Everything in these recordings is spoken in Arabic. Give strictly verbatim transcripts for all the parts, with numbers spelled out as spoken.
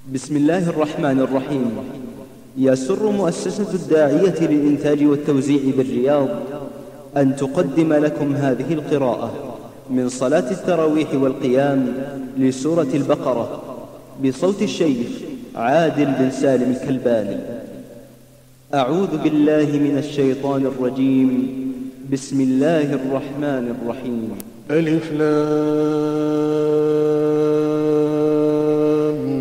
بسم الله الرحمن الرحيم. يسر مؤسسة الداعية للإنتاج والتوزيع بالرياض أن تقدم لكم هذه القراءة من صلاة التراويح والقيام لسورة البقرة بصوت الشيخ عادل بن سالم الكلباني. أعوذ بالله من الشيطان الرجيم. بسم الله الرحمن الرحيم. ألف لام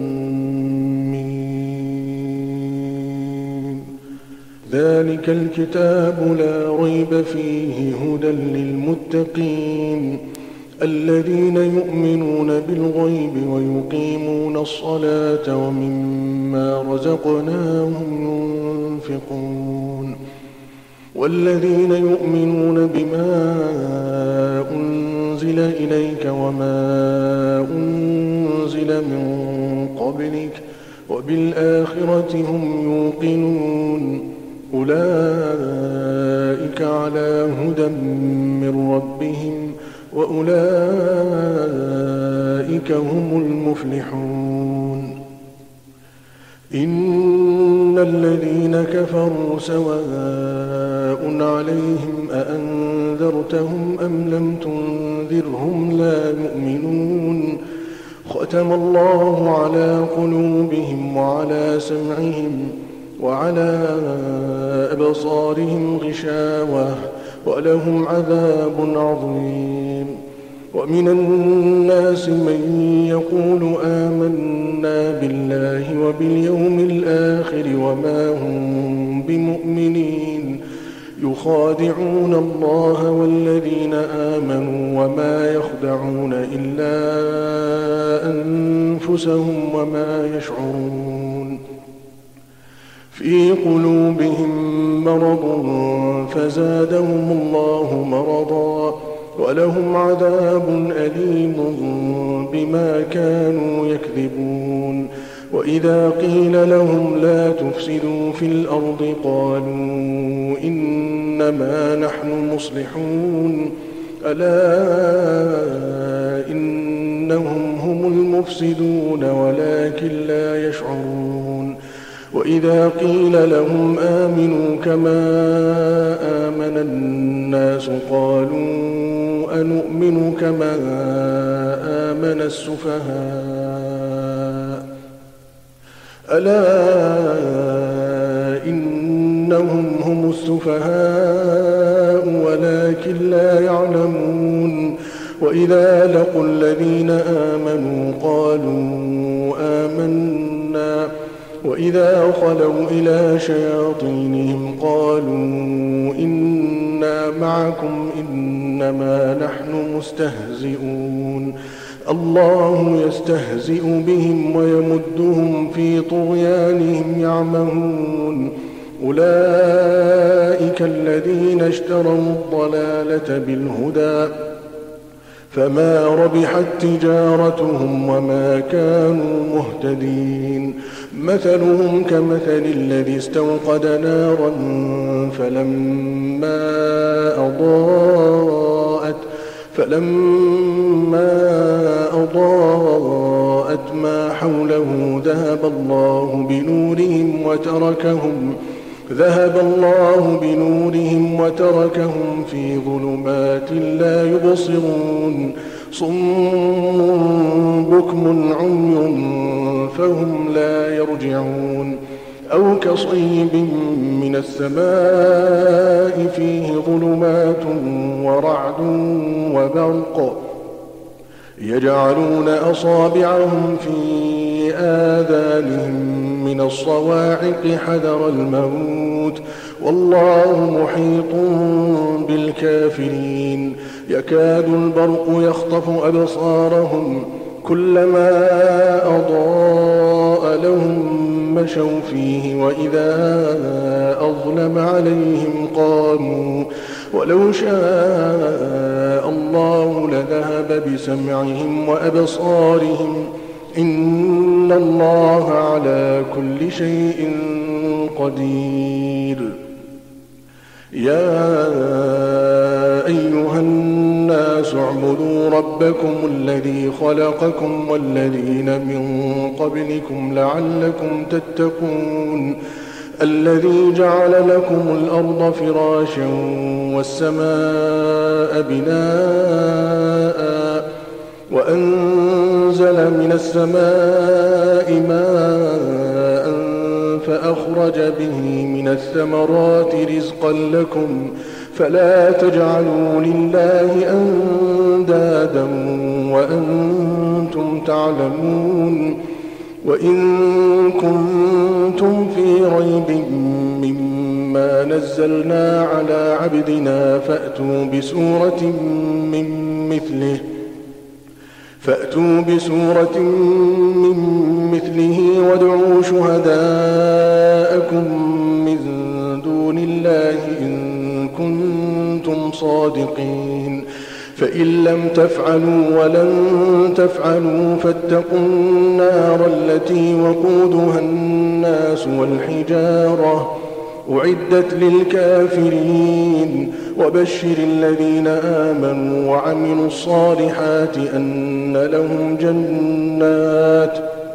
ميم. ذلك الكتاب لا ريب فيه هدى للمتقين الذين يؤمنون بالغيب ويقيمون الصلاة ومما رزقناهم ينفقون والذين يؤمنون بما أنزل إليك وما أنزل من قبلك وبالآخرة هم يوقنون أولئك على هدى من ربهم وأولئك هم المفلحون. إن الذين كفروا سواء عليهم أأنذرتهم أم لم تنذرهم لا يؤمنون. ختم الله على قلوبهم وعلى سمعهم وعلى أبصارهم غشاوة ولهم عذاب عظيم. ومن الناس من يقول آمنا بالله وباليوم الآخر وما هم بمؤمنين يخادعون الله والذين آمنوا وما يخدعون إلا أنفسهم وما يشعرون. في قلوبهم مرض فزادهم الله مرضا ولهم عذاب أليم بما كانوا يكذبون. وإذا قيل لهم لا تفسدوا في الأرض قالوا إنما نحن مصلحون ألا إنهم هم المفسدون ولكن لا يشعرون. وإذا قيل لهم آمنوا كما آمن الناس قالوا أنؤمن كما آمن السفهاء ألا إنهم هم السفهاء ولكن لا يعلمون. وإذا لقوا الذين آمنوا قالوا آمنا وإذا خلوا إلى شياطينهم قالوا إنا معكم إنما نحن مستهزئون. الله يستهزئ بهم ويمدهم في طغيانهم يعمهون. أولئك الذين اشتروا الضلالة بالهدى فما ربحت تجارتهم وما كانوا مهتدين. مثلهم كمثل الذي استوقد نارا فلما أضاءت فلما أضاءت ما حوله ذهب الله بنورهم وتركهم ذهب الله بنورهم وتركهم في ظلمات لا يبصرون. صم بكم عمي فهم لا يرجعون. أو كصيب من السماء فيه ظلمات ورعد وبرق يجعلون أصابعهم في آذانهم من الصواعق حذر الموت والله محيط بالكافرين. يكاد البرق يخطف أبصارهم كلما أضاء لهم مشوا فيه وإذا أظلم عليهم قاموا ولو شاء الله لذهب بسمعهم وأبصارهم إن الله على كل شيء قدير. يا أيها الناس الناس اعبدوا ربكم الذي خلقكم والذين من قبلكم لعلكم تتقون الذي جعل لكم الأرض فراشا والسماء بناء وأنزل من السماء ماء فأخرج به من الثمرات رزقا لكم فلا تجعلوا لله أندادا وأنتم تعلمون وإن كنتم في ريب مما نزلنا على عبدنا فأتوا بسورة من مثله فأتوا بسورة من مثله وادعوا شهداءكم من دون الله إن كنتم صادقين فإن لم تفعلوا ولن تفعلوا فاتقوا النار التي وقودها الناس والحجارة أعدت للكافرين وبشر الذين آمنوا وعملوا الصالحات أن لهم جنات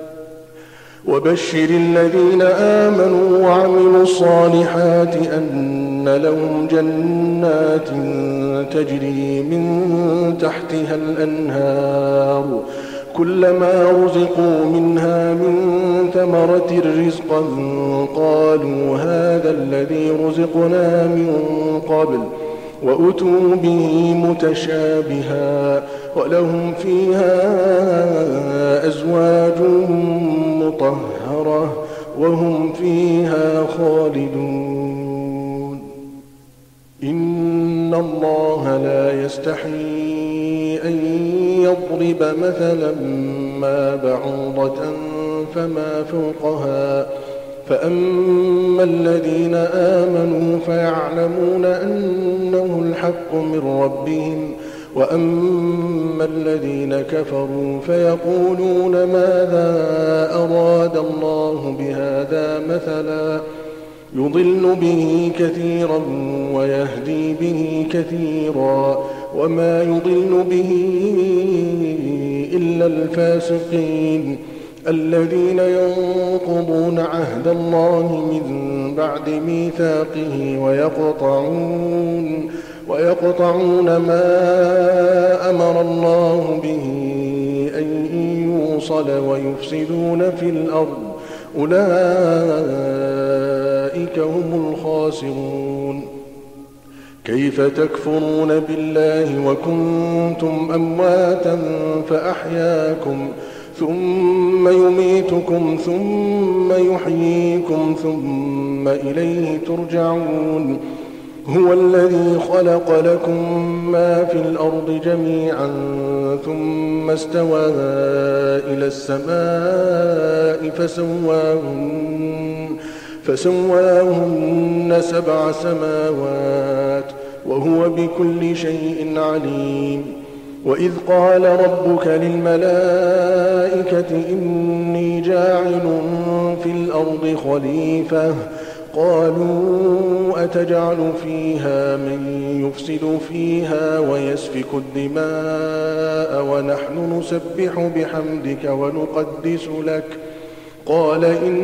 وبشر الذين آمنوا وعملوا الصالحات أن لهم جنات تجري من تحتها الأنهار كلما رزقوا منها من ثمرة رزقا قالوا هذا الذي رزقنا من قبل وأتوا به متشابها ولهم فيها أزواج مطهرة وهم فيها خالدون إن الله لا يستحيي أن يضرب مثلا ما بعوضة فما فوقها فأما الذين آمنوا فيعلمون أنه الحق من ربهم وأما الذين كفروا فيقولون ماذا أراد الله بهذا مثلا يضل به كثيرا ويهدي به كثيرا وما يضل به إلا الفاسقين الذين ينقضون عهد الله من بعد ميثاقه ويقطعون ويقطعون ما أمر الله به أن يوصل ويفسدون في الأرض أولئك هم الخاسرون كيف تكفرون بالله وكنتم أمواتا فأحياكم ثم يميتكم ثم يحييكم ثم إليه ترجعون هو الذي خلق لكم ما في الأرض جميعا ثم استوى إلى السماء فسواهن, فسواهن سبع سماوات وهو بكل شيء عليم وإذ قال ربك للملائكة إني جاعل في الأرض خليفة قالوا أتجعل فيها من يفسد فيها ويسفك الدماء ونحن نسبح بحمدك ونقدس لك قال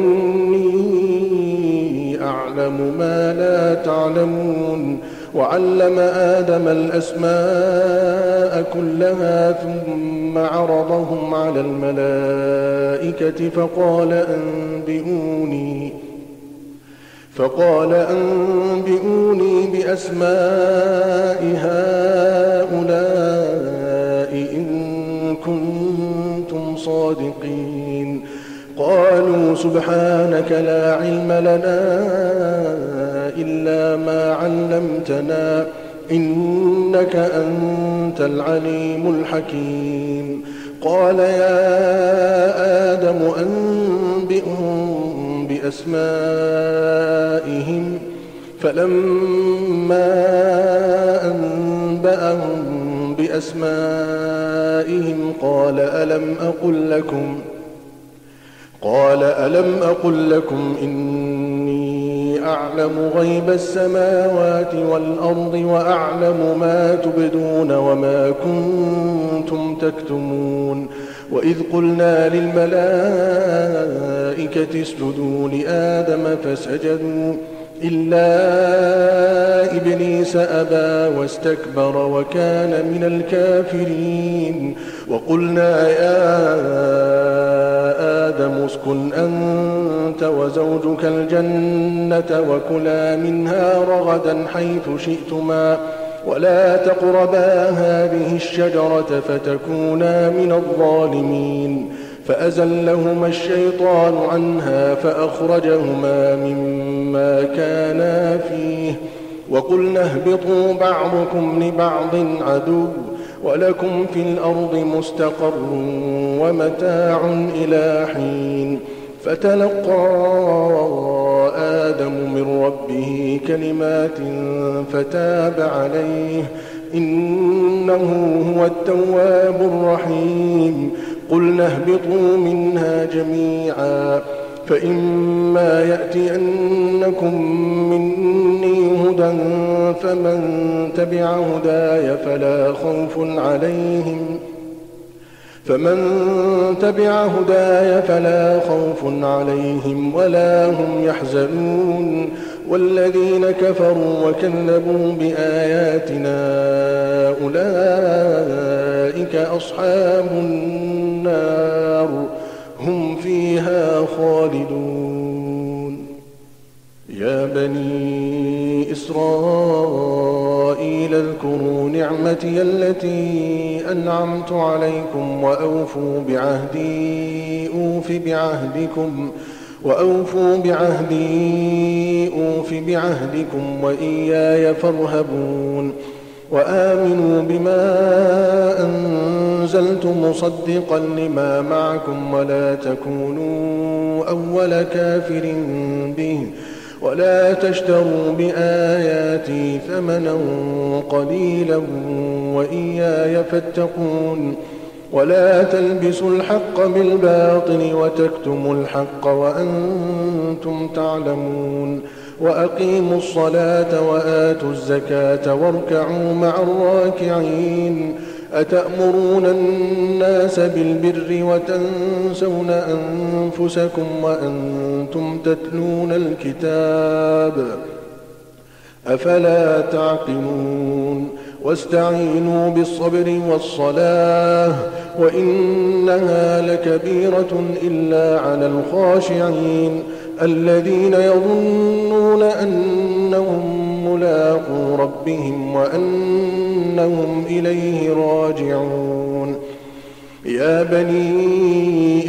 إني أعلم ما لا تعلمون وعلم آدم الأسماء كلها ثم عرضهم على الملائكة فقال أنبئوني فقال أنبئوني بأسماء هؤلاء إن كنتم صادقين قالوا سبحانك لا علم لنا إلا ما علمتنا إنك أنت العليم الحكيم قال يا آدم أنبئهم بأسمائهم فلما أنبأهم بأسمائهم قال ألم أقل لكم قال ألم أقل لكم إني أعلم غيب السماوات والأرض وأعلم ما تبدون وما كنتم تكتمون وإذ قلنا للملائكة اسجدوا لآدم فسجدوا إلا إبليس أبى واستكبر وكان من الكافرين وقلنا يا آدم اسكن أنت وزوجك الجنة وكلا منها رغدا حيث شئتما ولا تقربا هذه الشجرة فتكونا من الظالمين فأزلهما الشيطان عنها فأخرجهما مما كانا فيه وقلنا اهبطوا بعضكم لبعض عدو ولكم في الأرض مستقر ومتاع إلى حين فتلقى آدم من ربه كلمات فتاب عليه إنه هو التواب الرحيم قلنا اهبطوا منها جميعا فإما يأتينكم مني هدى فمن تبع هداي فلا خوف عليهم فمن تبع هداي فلا خوف عليهم ولا هم يحزنون والذين كفروا وكذبوا بآياتنا أولئك أصحاب النار هم فيها خالدون يا بني إسرائيل اذكروا نعمتي التي أنعمت عليكم وأوفوا بعهدي أوف بعهدكم وأوفوا بعهدي أوف بعهدكم وإياي فارهبون وآمنوا بما أنزلت مصدقا لما معكم ولا تكونوا أول كافر به ولا تشتروا بآياتي ثمنا قليلا وإياي فاتقون ولا تلبسوا الحق بالباطل وتكتموا الحق وأنتم تعلمون وأقيموا الصلاة وآتوا الزكاة واركعوا مع الراكعين أتأمرون الناس بالبر وتنسون أنفسكم وأنتم تتلون الكتاب أفلا تعقلون واستعينوا بالصبر والصلاة وإنها لكبيرة إلا على الخاشعين الذين يظنون أنهم ملاقو ربهم وأنهم إليه راجعون يا بني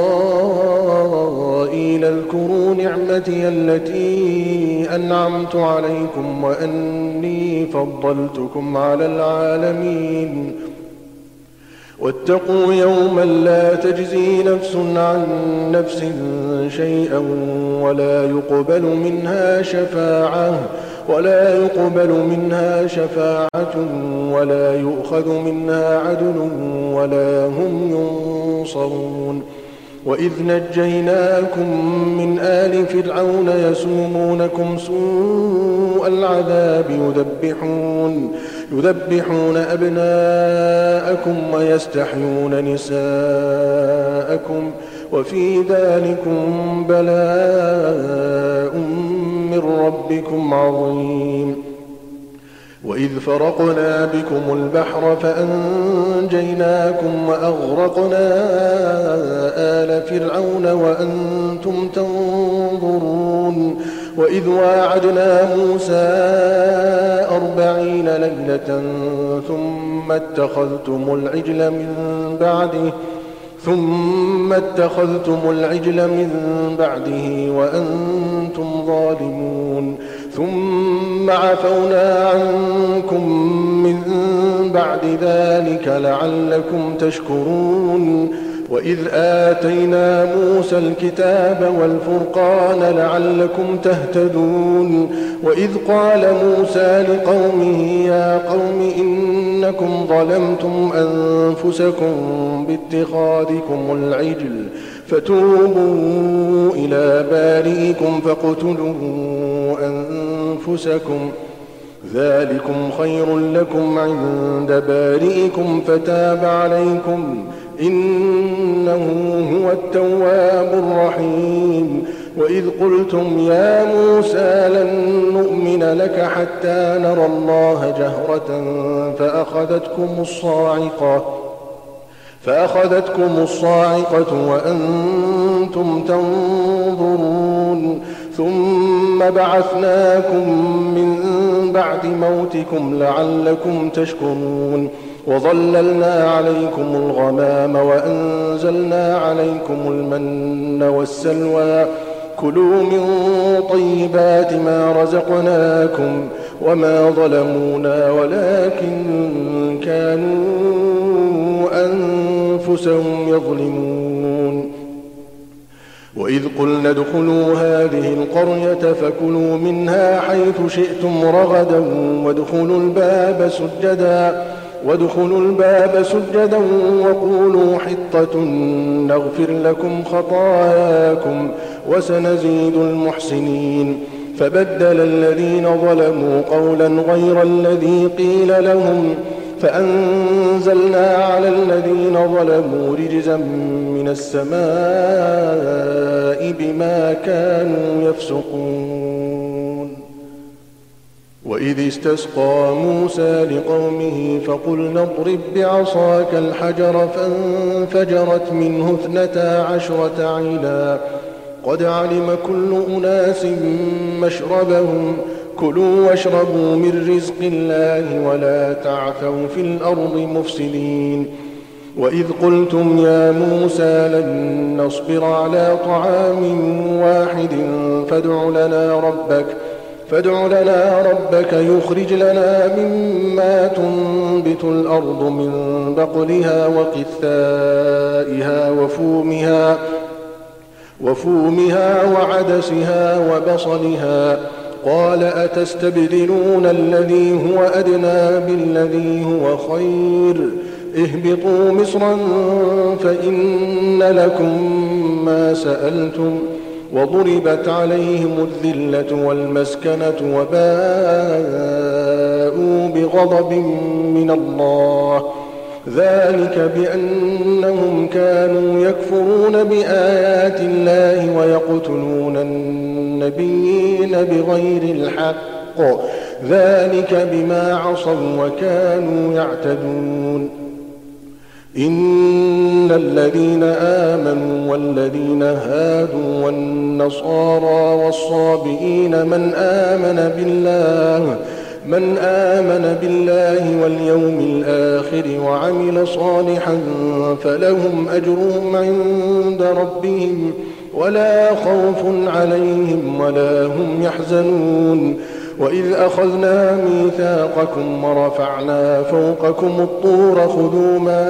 إسرائيل اذكروا نعمتي التي أنعمت عليكم وأني فضلتكم على العالمين واتقوا يوما لا تجزي نفس عن نفس شيئا ولا يقبل منها شفاعة ولا يقبل منها شفاعة ولا يؤخذ منها عدل ولا هم ينصرون وإذ نجيناكم من آل فرعون يسومونكم سوء العذاب يذبحون يذبحون أبناءكم ويستحيون نساءكم وفي ذلكم بلاء من ربكم عظيم وإذ فرقنا بكم البحر فأنجيناكم وأغرقنا آل فرعون وأنتم تنظرون وإذ واعدنا موسى أربعين ليلة ثم اتخذتم العجل من بعده ثم اتخذتم العجل من بعده وأنتم ظالمون ثم عفونا عنكم من بعد ذلك لعلكم تشكرون وإذ آتينا موسى الكتاب والفرقان لعلكم تهتدون وإذ قال موسى لقومه يا قوم إنكم ظلمتم أنفسكم باتخاذكم العجل فتوبوا إلى بارئكم فاقتلوا أنفسكم ذلكم خير لكم عند بارئكم فتاب عليكم إنه هو التواب الرحيم. وإذ قلتم يا موسى لن نؤمن لك حتى نرى الله جهرة فأخذتكم الصاعقة فأخذتكم الصاعقة وأنتم تنظرون ثم بعثناكم من بعد موتكم لعلكم تشكرون وظللنا عليكم الغمام وأنزلنا عليكم المن والسلوى كلوا من طيبات ما رزقناكم وما ظلمونا ولكن كانوا أنفسهم يظلمون. وإذ قلنا ادخلوا هذه القرية فكلوا منها حيث شئتم رغدا وادخلوا الباب سجدا وادخلوا الباب سجدا وقولوا حطة نغفر لكم خطاياكم وسنزيد المحسنين. فبدل الذين ظلموا قولا غير الذي قيل لهم فأنزلنا على الذين ظلموا رجزا من السماء بما كانوا يفسقون. وإذ استسقى موسى لقومه فقلنا اضرب بعصاك الحجر فانفجرت منه اثنتا عشرة عينا قد علم كل أناس مشربهم كلوا واشربوا من رزق الله ولا تعثوا في الأرض مفسدين. وإذ قلتم يا موسى لن نصبر على طعام واحد فادع لنا ربك فادع لنا ربك يخرج لنا مما تنبت الأرض من بقلها وقثائها وفومها وفومها وعدسها وبصلها قال أتستبدلون الذي هو أدنى بالذي هو خير اهبطوا مصرا فإن لكم ما سألتم وضربت عليهم الذلة والمسكنة وباءوا بغضب من الله ذلك بأنهم كانوا يكفرون بآيات الله ويقتلون النبيين بغير الحق ذلك بما عصوا وكانوا يعتدون. إن الذين آمنوا والذين هادوا والنصارى والصابئين من آمن بالله من آمن بالله واليوم الآخر وعمل صالحا فلهم أجرهم عند ربهم ولا خوف عليهم ولا هم يحزنون. وإذ أخذنا ميثاقكم ورفعنا فوقكم الطور خذوا ما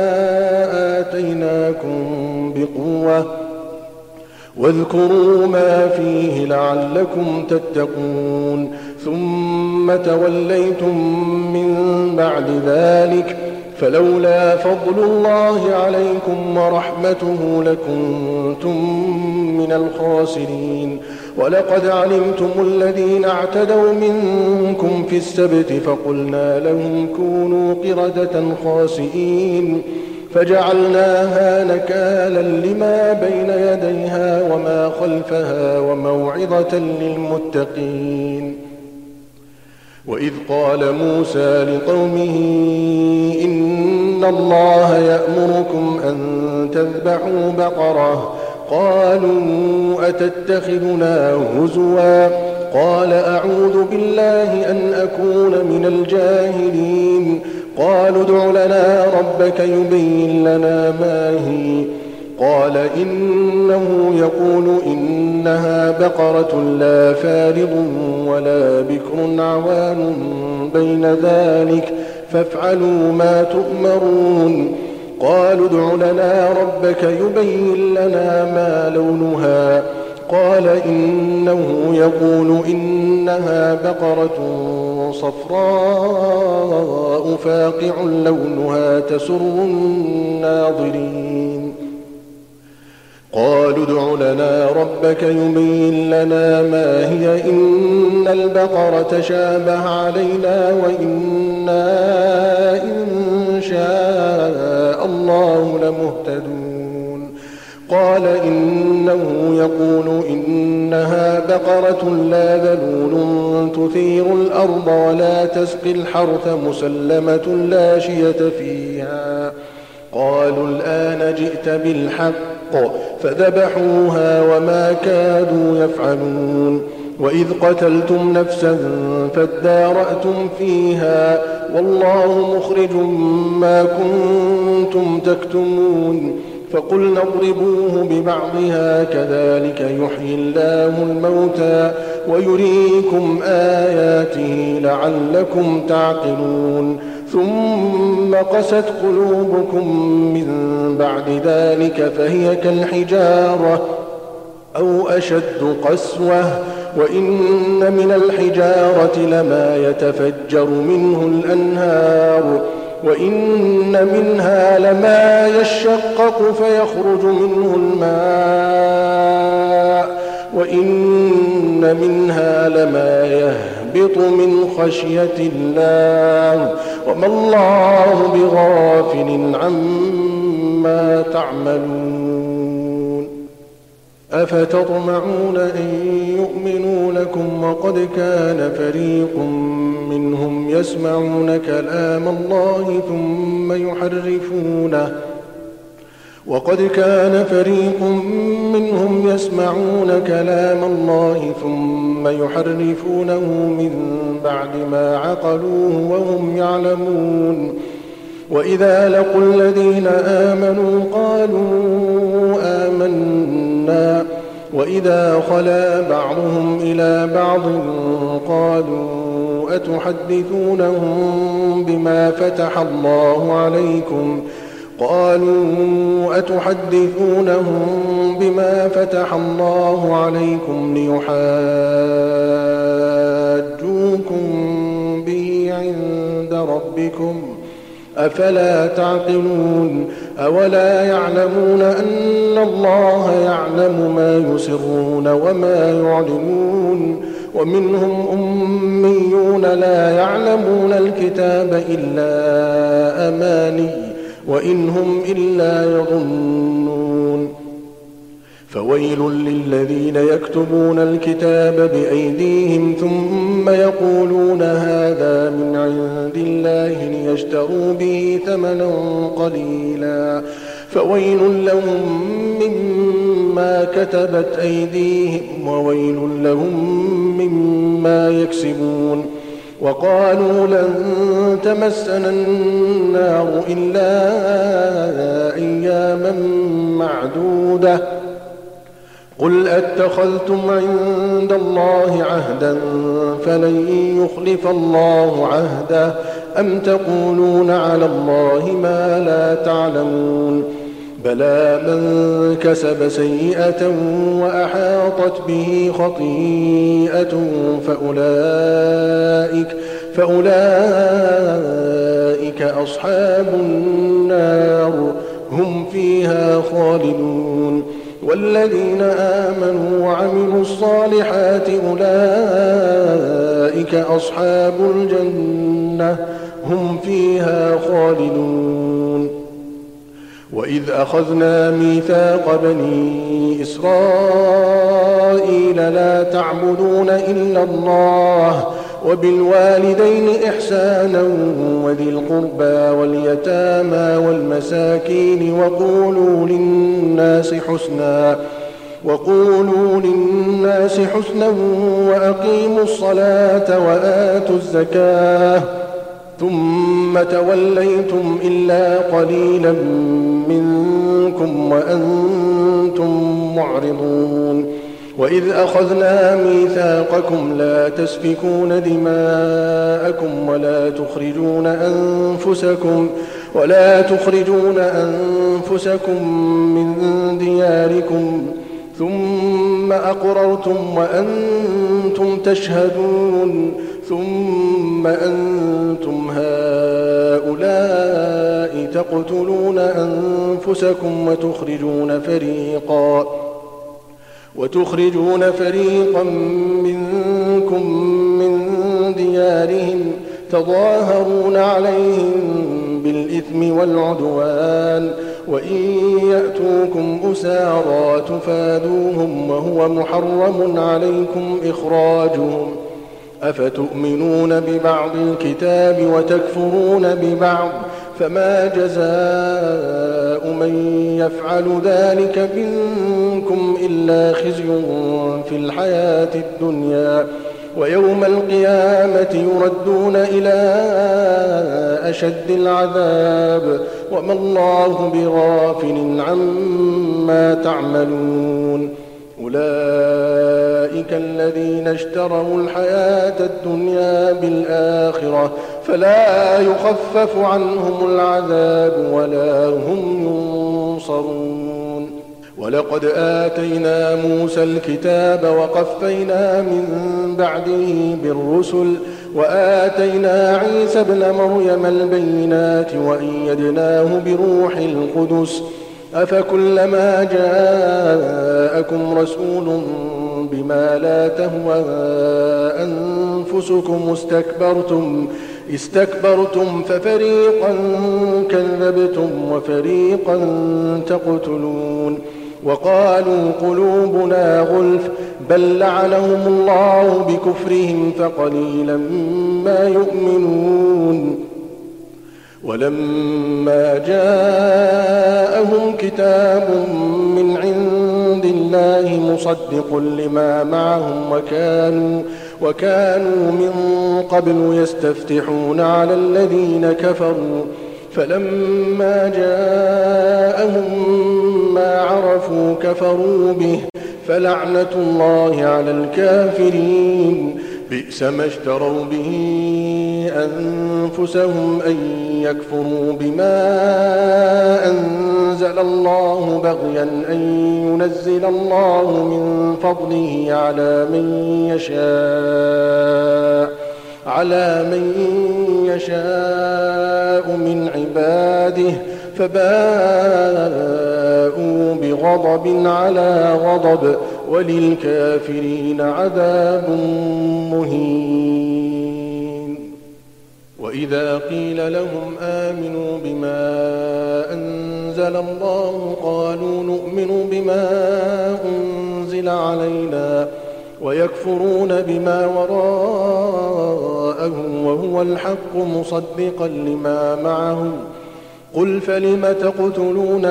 آتيناكم بقوة واذكروا ما فيه لعلكم تتقون ثم توليتم من بعد ذلك فلولا فضل الله عليكم ورحمته لكنتم من الخاسرين. ولقد علمتم الذين اعتدوا منكم في السبت فقلنا لهم كونوا قردة خاسئين فجعلناها نكالا لما بين يديها وما خلفها وموعظة للمتقين. وإذ قال موسى لقومه إن الله يأمركم أن تذبحوا بقرة قالوا أتتخذنا هزوا قال أعوذ بالله أن أكون من الجاهلين قالوا ادع لنا ربك يبين لنا ما هي قال إنه يقول إنها بقرة لا فارض ولا بكر عوان بين ذلك فافعلوا ما تؤمرون قالوا ادع لنا ربك يبين لنا ما لونها قال إنه يقول إنها بقرة صفراء فاقع لونها تسر الناظرين قالوا ادع لنا ربك يبين لنا ما هي إن البقرة تشابه علينا وإنا إن شاء الله لمهتدون. قال إنه يقول إنها بقرة لا ذلول تثير الأرض ولا تسقي الحرث مسلمة لا شية فيها. قالوا الآن جئت بالحق فذبحوها وما كادوا يفعلون. وإذ قتلتم نفسا فادارأتم فيها والله مخرج ما كنتم تكتمون. فقلنا اضربوه ببعضها كذلك يحيي الله الموتى ويريكم آياته لعلكم تعقلون. ثم قست قلوبكم من بعد ذلك فهي كالحجارة أو أشد قسوة وإن من الحجارة لما يتفجر منه الأنهار وإن منها لما يشقق فيخرج منه الماء وإن منها لما يهبط من خشية الله وما الله بغافل عما تعملون. أفتطمعون أن يؤمنوا لكم وقد كان فريق منهم يسمعون كلام الله ثم يحرفونه وقد كان فريق منهم يسمعون كلام الله ثم يحرفونه من بعد ما عقلوه وهم يعلمون. وإذا لقوا الذين آمنوا قالوا آمنا وإذا خلا بعضهم إلى بعض قالوا أتحدثونهم بما فتح الله عليكم قالوا أتحدثونهم بما فتح الله عليكم ليحاجوكم به عند ربكم أفلا تعقلون. أولا يعلمون أن الله يعلم ما يسرون وما يعلنون. ومنهم أميون لا يعلمون الكتاب إلا أماني وإن هم إلا يظنون. فويل للذين يكتبون الكتاب بأيديهم ثم يقولون هذا من عند الله ليشتروا به ثمنا قليلا فويل لهم مما كتبت أيديهم وويل لهم مما يكسبون. وقالوا لن تمسنا النار إلا أياما معدودة قل أتخذتم عند الله عهدا فلن يخلف الله عهده أم تقولون على الله ما لا تعلمون. بلى من كسب سيئة وأحاطت به خطيئة فأولئك, فأولئك أصحاب النار هم فيها خالدون. والذين آمنوا وعملوا الصالحات أولئك أصحاب الجنة هم فيها خالدون. وإذ أخذنا ميثاق بني إسرائيل لا تعبدون إلا الله وبالوالدين إحسانا وذي القربى واليتامى والمساكين وقولوا للناس حسنا وقولوا للناس حسنا وأقيموا الصلاة وآتوا الزكاة ثم توليتم إلا قليلا منكم وأنتم معرضون. وإذ أخذنا ميثاقكم لا تسفكون دماءكم ولا تخرجون أنفسكم ولا تخرجون أنفسكم من دياركم ثم أقررتم وأنتم تشهدون ثم أنتم هؤلاء الملأ تقتلون أنفسكم وتخرجون فريقا وتخرجون فريقا منكم من ديارهم تظاهرون عليهم بالإثم والعدوان وإن يأتوكم أسارى تفادوهم وهو محرم عليكم إخراجهم أفتؤمنون ببعض الكتاب وتكفرون ببعض فما جزاء من يفعل ذلك منكم إلا خزي في الحياة الدنيا ويوم القيامة يردون إلى أشد العذاب وما الله بغافل عما تعملون أولئك الذين اشتروا الحياة الدنيا بالآخرة فلا يخفف عنهم العذاب ولا هم ينصرون ولقد آتينا موسى الكتاب وقفينا من بعده بالرسل وآتينا عيسى ابن مريم البينات وأيدناه بروح القدس أفكلما جاءكم رسول بما لا تهوى أنفسكم استكبرتم استكبرتم ففريقا كذبتم وفريقا تقتلون وقالوا قلوبنا غلف بل لعنهم الله بكفرهم فقليلا ما يؤمنون ولما جاءهم كتاب من عند الله مصدق لما معهم وكانوا وكانوا من قبل يستفتحون على الذين كفروا فلما جاءهم ما عرفوا كفروا به فلعنة الله على الكافرين بئس ما اشتروا به أنفسهم أن يكفروا بما أنزل الله بغيا أن ينزل الله من فضله على من يشاء على من يشاء من عباده فباءوا بغضب على غضب وللكافرين عذاب مهين وإذا قيل لهم آمنوا بما أنزل الله قالوا نؤمن بما أنزل علينا ويكفرون بما وراءه وهو الحق مصدقا لما معهم قل فلم تقتلون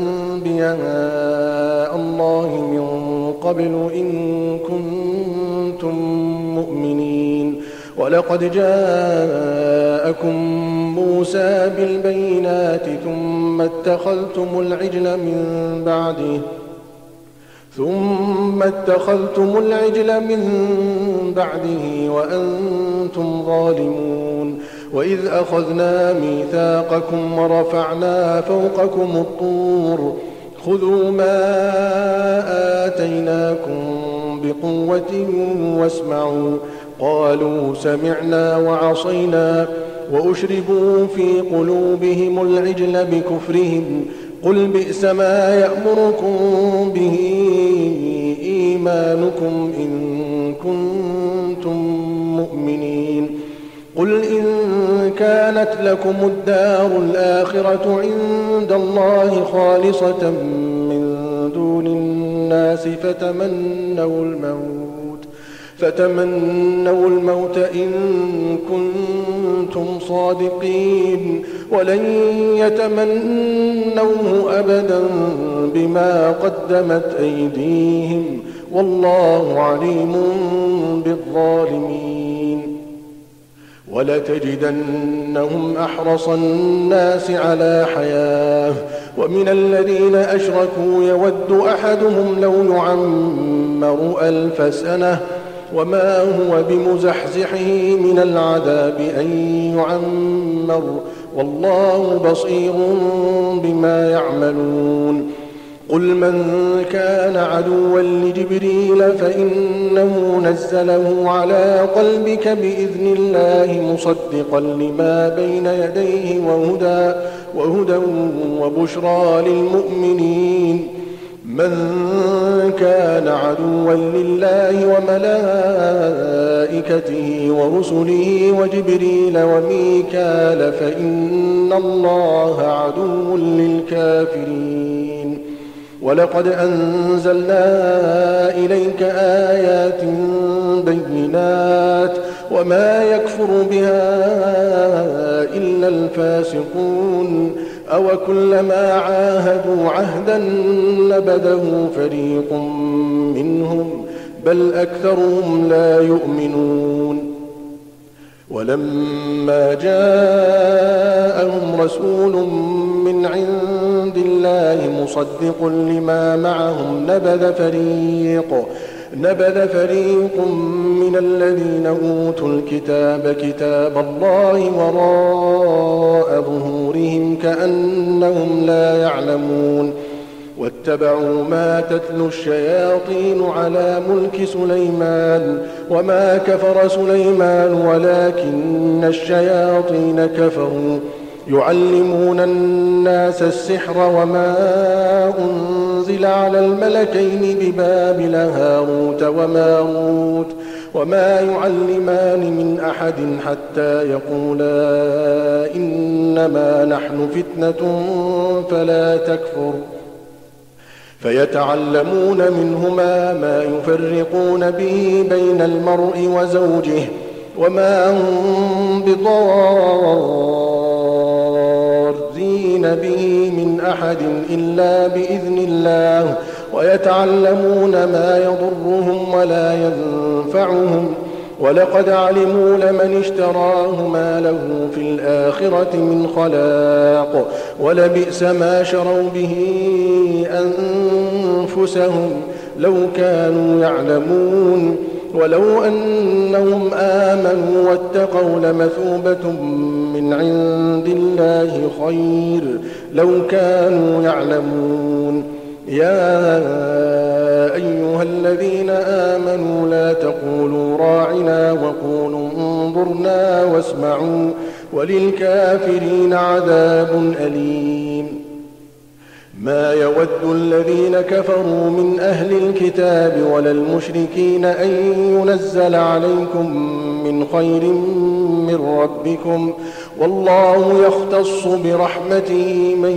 أنبياء الله من قبل إن كنتم مؤمنين ولقد جاءكم موسى بالبينات ثم اتخذتم العجل من بعده ثم اتخذتم العجل من بعده وأنتم ظالمون وإذ أخذنا ميثاقكم ورفعنا فوقكم الطور خذوا ما آتيناكم بقوة واسمعوا قالوا سمعنا وعصينا وأشربوا في قلوبهم العجل بكفرهم قل بئس ما يأمركم به إيمانكم إن كنتم مؤمنين قل إن كانت لكم الدار الآخرة عند الله خالصة من دون الناس فتمنوا الموت فتمنوا الموت إن كنتم صادقين ولن يتمنوه أبدا بما قدمت أيديهم والله عليم بالظالمين ولتجدنهم أحرص الناس على حياة ومن الذين أشركوا يود أحدهم لو يعمر ألف سنة وما هو بمزحزحه من العذاب أن يعمر والله بصير بما يعملون قل من كان عدوا لجبريل فإنه نزله على قلبك بإذن الله مصدقا لما بين يديه وهدى, وهدى وبشرى للمؤمنين. من كان عدوا لله وملائكته ورسله وجبريل وميكال فإن الله عدو للكافرين. ولقد أنزلنا إليك آيات بينات وما يكفر بها إلا الفاسقون. أو كلما عاهدوا عهدا نبذه فريق منهم بل أكثرهم لا يؤمنون. ولما جاءهم رسول من عند الله مصدق لما معهم نبذ فريق نبذ فريق من الذين أوتوا الكتاب كتاب الله وراء ظهورهم كأنهم لا يعلمون. واتبعوا ما تتلو الشياطين على ملك سليمان وما كفر سليمان ولكن الشياطين كفروا يعلمون الناس السحر وما أنزل على الملكين ببابل هاروت وماروت وما يعلمان من أحد حتى يقولا إنما نحن فتنة فلا تكفر. فيتعلمون منهما ما يفرقون به بين المرء وزوجه وما هم بضارين به من أحد إلا بإذن الله. ويتعلمون ما يضرهم ولا ينفعهم ولقد علموا لمن اشتراه ما له في الآخرة من خلاق ولبئس ما شروا به أنفسهم لو كانوا يعلمون. ولو أنهم آمنوا واتقوا لمثوبة من عند الله خير لو كانوا يعلمون. يا أيها الذين آمنوا لا تقولوا راعنا وقولوا انظرنا واسمعوا وللكافرين عذاب أليم. ما يود الذين كفروا من أهل الكتاب ولا المشركين أن ينزل عليكم من خير من ربكم والله يختص برحمته من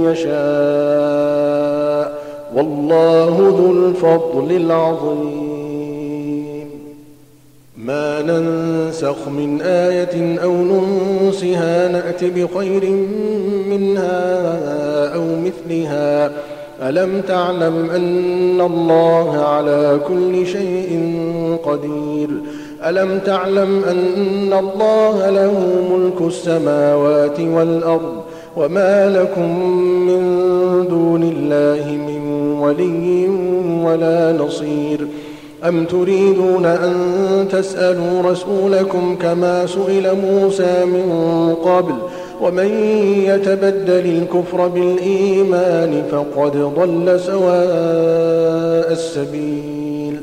يشاء والله ذو الفضل العظيم. ما ننسخ من آية أو ننسها نأت بخير منها أو مثلها. ألم تعلم أن الله على كل شيء قدير. ألم تعلم أن الله له ملك السماوات والأرض وما لكم من دون الله من ولي ولا نصير. أم تريدون أن تسألوا رسولكم كما سئل موسى من قبل ومن يتبدل الكفر بالإيمان فقد ضل سواء السبيل.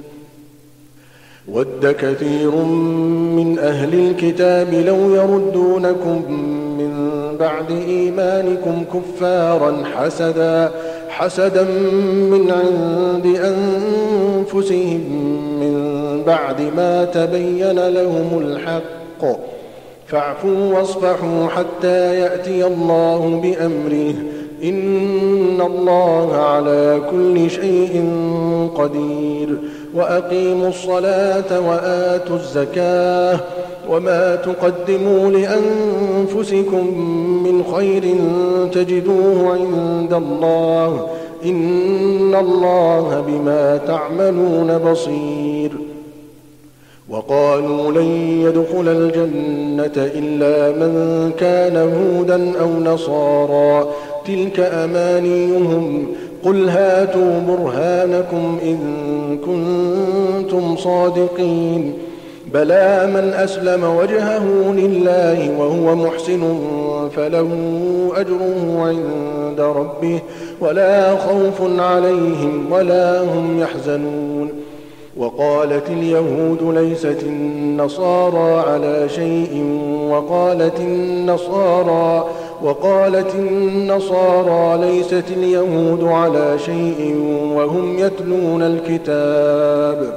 ود كثير من أهل الكتاب لو يردونكم من بعد إيمانكم كفارا حسدا حسدا من عند أنفسهم من بعد ما تبين لهم الحق فاعفوا واصفحوا حتى يأتي الله بأمره إن الله على كل شيء قدير. وأقيموا الصلاة وآتوا الزكاة وما تقدموا لأنفسكم من خير تجدوه عند الله إن الله بما تعملون بصير. وقالوا لن يدخل الجنة إلا من كان هودا أو نصارى تلك أمانيهم قل هاتوا برهانكم إن كنتم صادقين. بلى من أسلم وجهه لله وهو محسن فله أجره عند ربه ولا خوف عليهم ولا هم يحزنون. وقالت اليهود ليست النصارى على شيء وقالت النصارى وقالت النصارى ليست اليهود على شيء وهم يتلون الكتاب.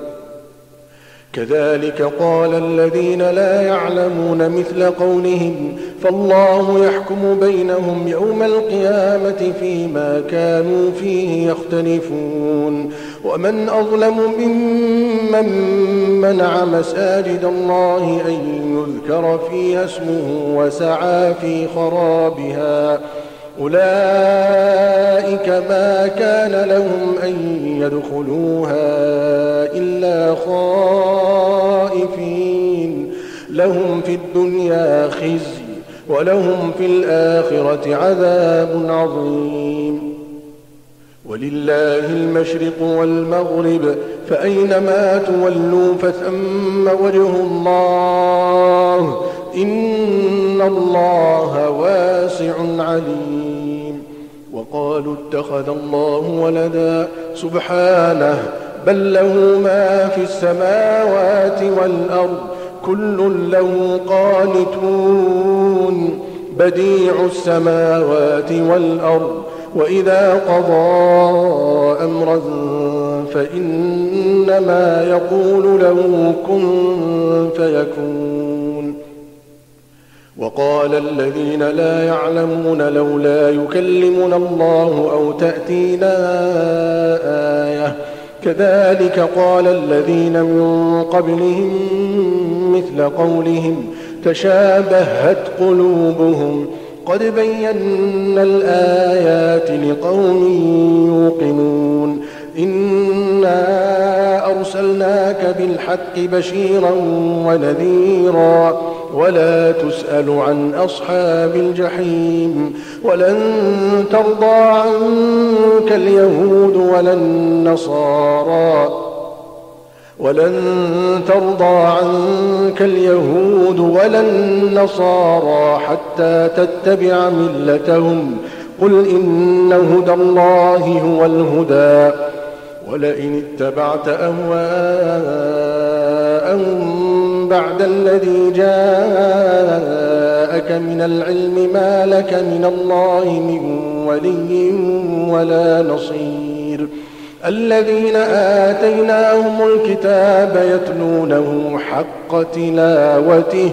كذلك قال الذين لا يعلمون مثل قولهم فالله يحكم بينهم يوم القيامة فيما كانوا فيه يختلفون. ومن أظلم ممن منع مساجد الله أن يذكر فيها اسمه وسعى في خرابها أولئك ما كان لهم أن يدخلوها إلا خائفين لهم في الدنيا خزي ولهم في الآخرة عذاب عظيم. ولله المشرق والمغرب فأينما تولوا فثم وجه الله إن الله واسع عليم. وقالوا اتخذ الله ولدا سبحانه بل له ما في السماوات والأرض كل له قانتون بديع السماوات والأرض وإذا قضى أمرا فإنما يقول له كن فيكون. وقال الذين لا يعلمون لولا يكلمنا الله أو تأتينا آية كذلك قال الذين من قبلهم مثل قولهم تشابهت قلوبهم قد بينا الآيات لقوم يوقنون. إنا أرسلناك بالحق بشيرا ونذيرا ولا تسأل عن أصحاب الجحيم. ولن ترضى عنك اليهود ولا النصارى ولن ترضى عنك اليهود ولا النصارى حتى تتبع ملتهم قل إن هدى الله هو الهدى ولئن اتبعت أهواءهم بعد الذي جاءك من العلم ما لك من الله من ولي ولا نصير. الذين آتيناهم الكتاب يتلونه حق تلاوته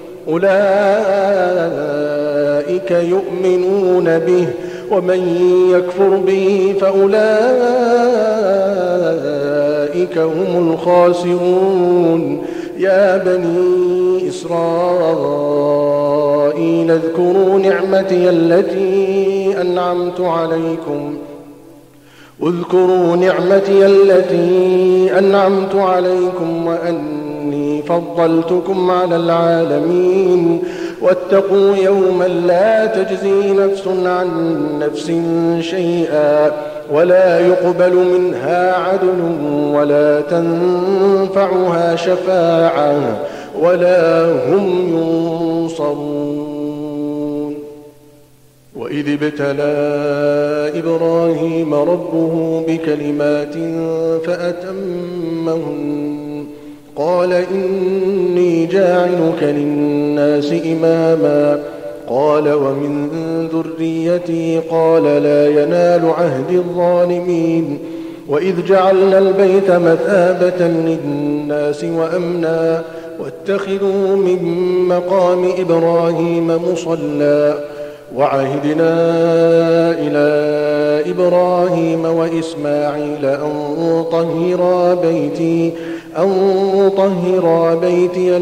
أولئك يؤمنون به ومن يكفر به فأولئك هم الخاسرون. يا بني إسرائيل اذكروا نعمتي التي أنعمت عليكم اذكروا نعمتي التي أنعمت عليكم وأني فضلتكم على العالمين. واتقوا يوما لا تجزي نفس عن نفس شيئا ولا يقبل منها عدل ولا تنفعها شفاعة ولا هم ينصرون. وإذ ابتلى إبراهيم ربه بكلمات فأتمهن قال إني جاعلك للناس إماما قال ومن ذريتي قال لا ينال عهد الظالمين. وإذ جعلنا البيت مثابة للناس وأمنا واتخذوا من مقام إبراهيم مصلى وعهدنا إلى إبراهيم وإسماعيل أن طهرا بيتي أن طهرا بيتي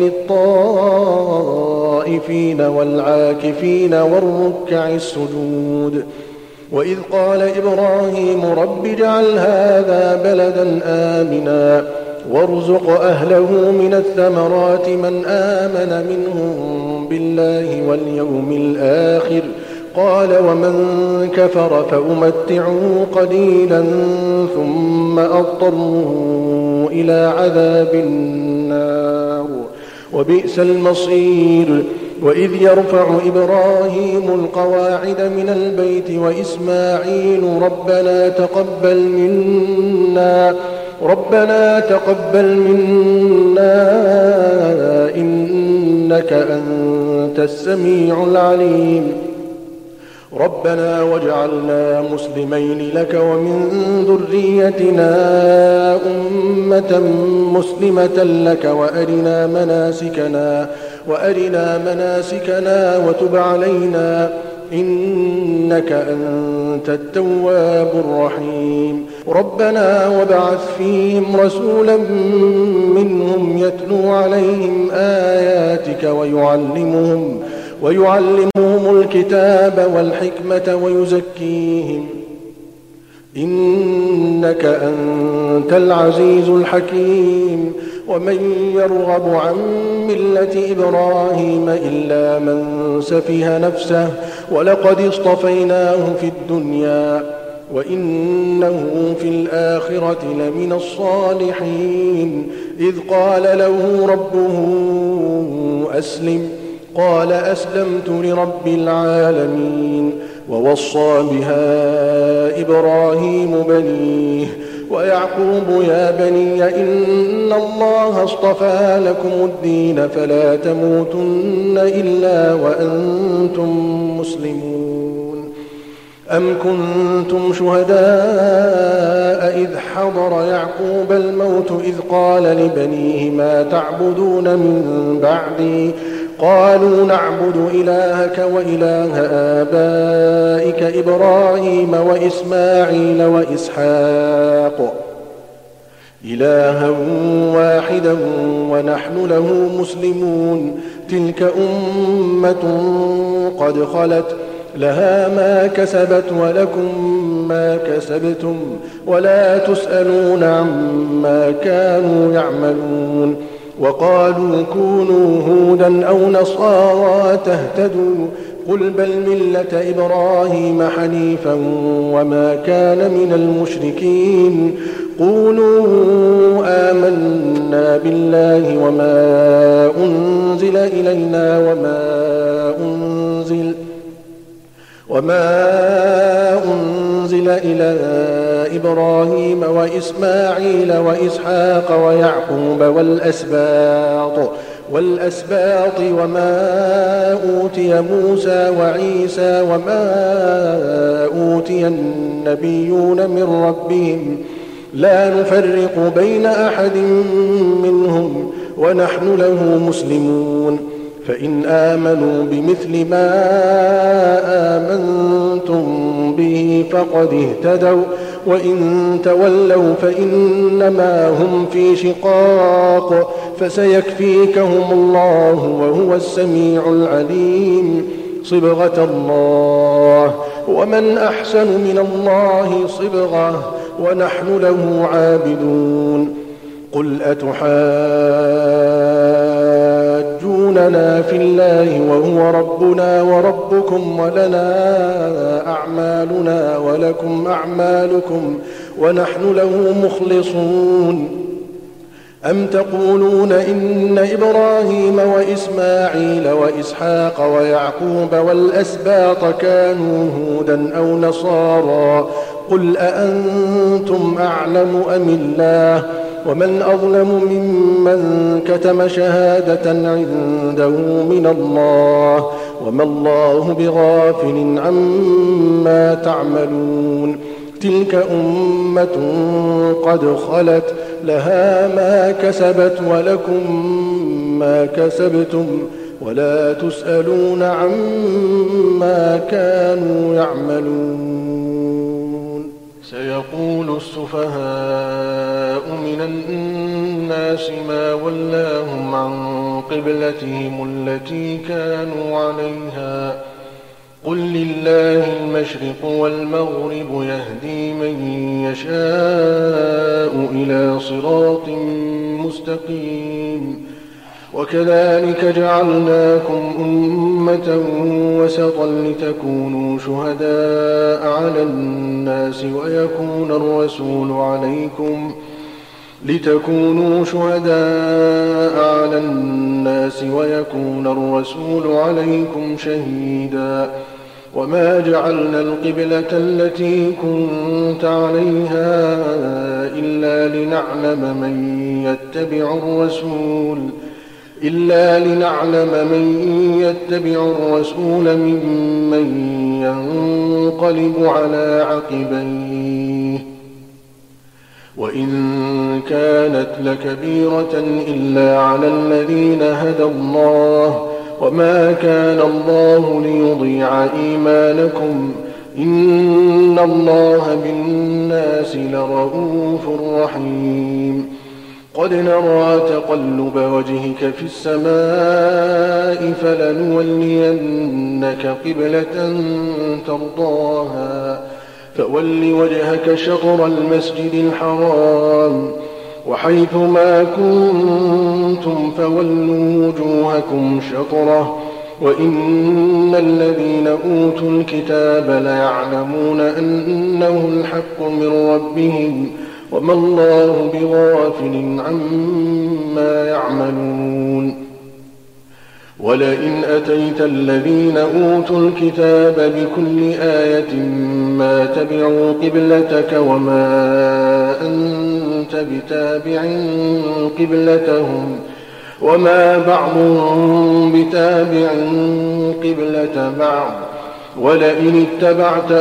للطائفين والعاكفين والركع السجود. وإذ قال إبراهيم رب اجعل هذا بلدا آمنا وارزق أهله من الثمرات من آمن منهم بالله واليوم الآخر قال ومن كفر فأمتعه قليلا ثم أضطره إلى عذاب النار وبئس المصير. وإذ يرفع إبراهيم القواعد من البيت وإسماعيل ربنا تقبل منا ربنا تقبل منا إنك أنت السميع العليم. ربنا واجعلنا مسلمين لك ومن ذريتنا أمة مسلمة لك وأرنا مناسكنا وأرنا مناسكنا وتب علينا إنك أنت التواب الرحيم. ربنا وابعث فيهم رسولا منهم يتلو عليهم آياتك ويعلمهم ويعلمهم الكتاب والحكمة ويزكيهم إنك أنت العزيز الحكيم. ومن يرغب عن ملة إبراهيم إلا من سفه نفسه ولقد اصطفيناه في الدنيا وإنه في الآخرة لمن الصالحين. إذ قال له ربه أسلم قال أسلمت لرب العالمين. ووصى بها إبراهيم بنيه ويعقوب يا بني إن الله اصطفى لكم الدين فلا تموتن إلا وأنتم مسلمون. أم كنتم شهداء إذ حضر يعقوب الموت إذ قال لبنيه ما تعبدون من بعدي قالوا نعبد إلهك وإله آبائك إبراهيم وإسماعيل وإسحاق إلها واحدا ونحن له مسلمون. تلك أمة قد خلت لها ما كسبت ولكم ما كسبتم ولا تسألون عما كانوا يعملون. وقالوا كونوا هودا أو نصارى تهتدوا قل بل ملة إبراهيم حنيفا وما كان من المشركين. قولوا آمنا بالله وما أنزل إلينا وما أنزل وما أنزل إلى إبراهيم وإسماعيل وإسحاق ويعقوب والأسباط والأسباط وما أوتي موسى وعيسى وما أوتي النبيون من ربهم لا نفرق بين أحد منهم ونحن له مسلمون. فإن آمنوا بمثل ما آمنتم به فقد اهتدوا وإن تولوا فإنما هم في شقاق فسيكفيكهم الله وهو السميع العليم. صبغة الله ومن أحسن من الله صبغة ونحن له عابدون. قل أتحاجوننا في الله وهو ربنا وربكم ولنا أعمالنا ولكم أعمالكم ونحن له مخلصون. أم تقولون إن إبراهيم وإسماعيل وإسحاق ويعقوب والأسباط كانوا هودا أو نصارى قل أأنتم أعلم أم الله ومن أظلم ممن كتم شهادة عنده من الله وما الله بغافل عما تعملون. تلك أمة قد خلت لها ما كسبت ولكم ما كسبتم ولا تسألون عما كانوا يعملون. سيقول السفهاء من الناس ما ولاهم عن قبلتهم التي كانوا عليها قل لله المشرق والمغرب يهدي من يشاء إلى صراط مستقيم. وكذلك جعلناكم أمة وسطا لتكونوا شهداء على الناس ويكون الرسول عليكم لتكونوا شهداء على الناس ويكون الرسول عليكم شهيدا. وما جعلنا القبلة التي كنت عليها إلا لنعلم من يتبع الرسول إلا لنعلم من يتبع الرسول ممن ينقلب على عقبيه. وإن كانت لكبيرة إلا على الذين هدى الله وما كان الله ليضيع إيمانكم إن الله بالناس لرؤوف رحيم. قد نرى تقلب وجهك في السماء فلنولينك قبلة ترضاها فول وجهك شطر المسجد الحرام وحيث ما كنتم فولوا وجوهكم شطره وإن الذين أوتوا الكتاب ليعلمون أنه الحق من ربهم وما الله بغافل عما يعملون. ولئن أتيت الذين أوتوا الكتاب بكل آية ما تبعوا قبلتك وما أنت بتابع قبلتهم وما بعضهم بتابع قبلة بعض ولئن اتبعت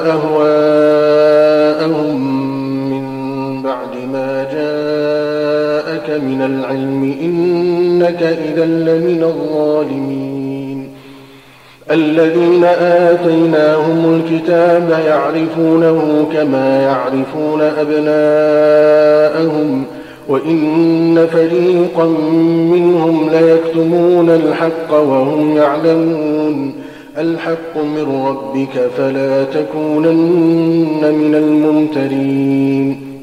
أهواءهم بعد ما جاءك من العلم إنك إذا لمن الظالمين. الذين آتيناهم الكتاب يعرفونه كما يعرفون أبناءهم وإن فريقا منهم ليكتمون الحق وهم يعلمون. الحق من ربك فلا تكونن من الممترين.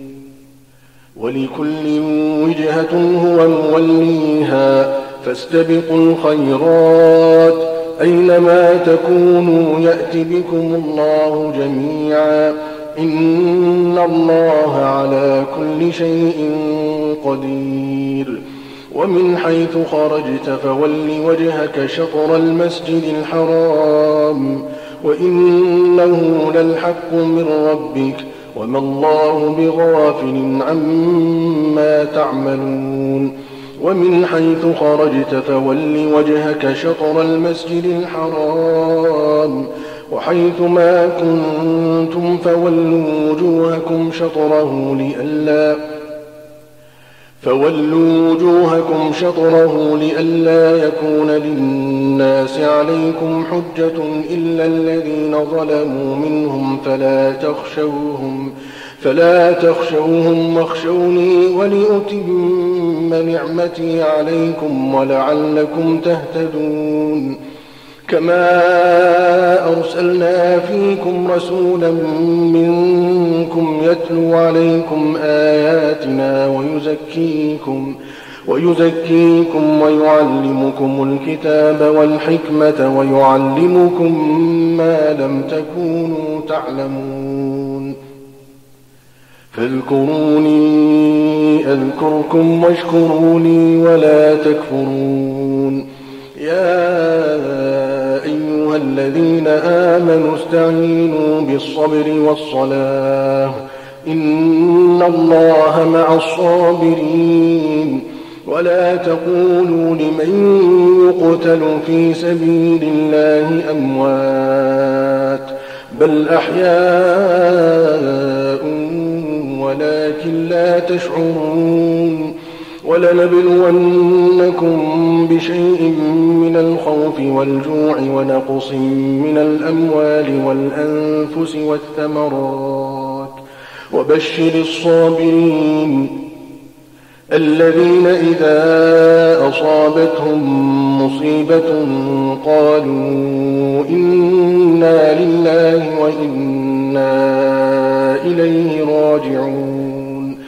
ولكل وجهة هو موليها فاستبقوا الخيرات أينما تكونوا يأت بكم الله جميعا إن الله على كل شيء قدير. ومن حيث خرجت فول وجهك شطر المسجد الحرام وإنه للحق من ربك وما الله بغافل عما تعملون. ومن حيث خرجت فول وجهك شطر المسجد الحرام وحيث ما كنتم فولوا وجوهكم شطره لئلا فولوا وجوهكم شطره لئلا يكون للناس عليكم حجة إلا الذين ظلموا منهم فلا تخشوهم فلا تخشوهم واخشوني ولأتم نعمتي عليكم ولعلكم تهتدون. كما أرسلنا فيكم رسولا منكم يتلو عليكم آياتنا ويزكيكم ويزكيكم ويعلمكم الكتاب والحكمة ويعلمكم ما لم تكونوا تعلمون. فاذكروني أذكركم واشكروني ولا تكفرون. يا أيها الذين آمنوا استعينوا بالصبر والصلاة إن الله مع الصابرين. ولا تقولوا لمن يقتل في سبيل الله أموات بل أحياء ولكن لا تشعرون. ولنبلونكم بشيء من الخوف والجوع ونقص من الأموال والأنفس والثمرات وبشر الصابرين الذين إذا أصابتهم مصيبة قالوا إنا لله وإنا إليه راجعون.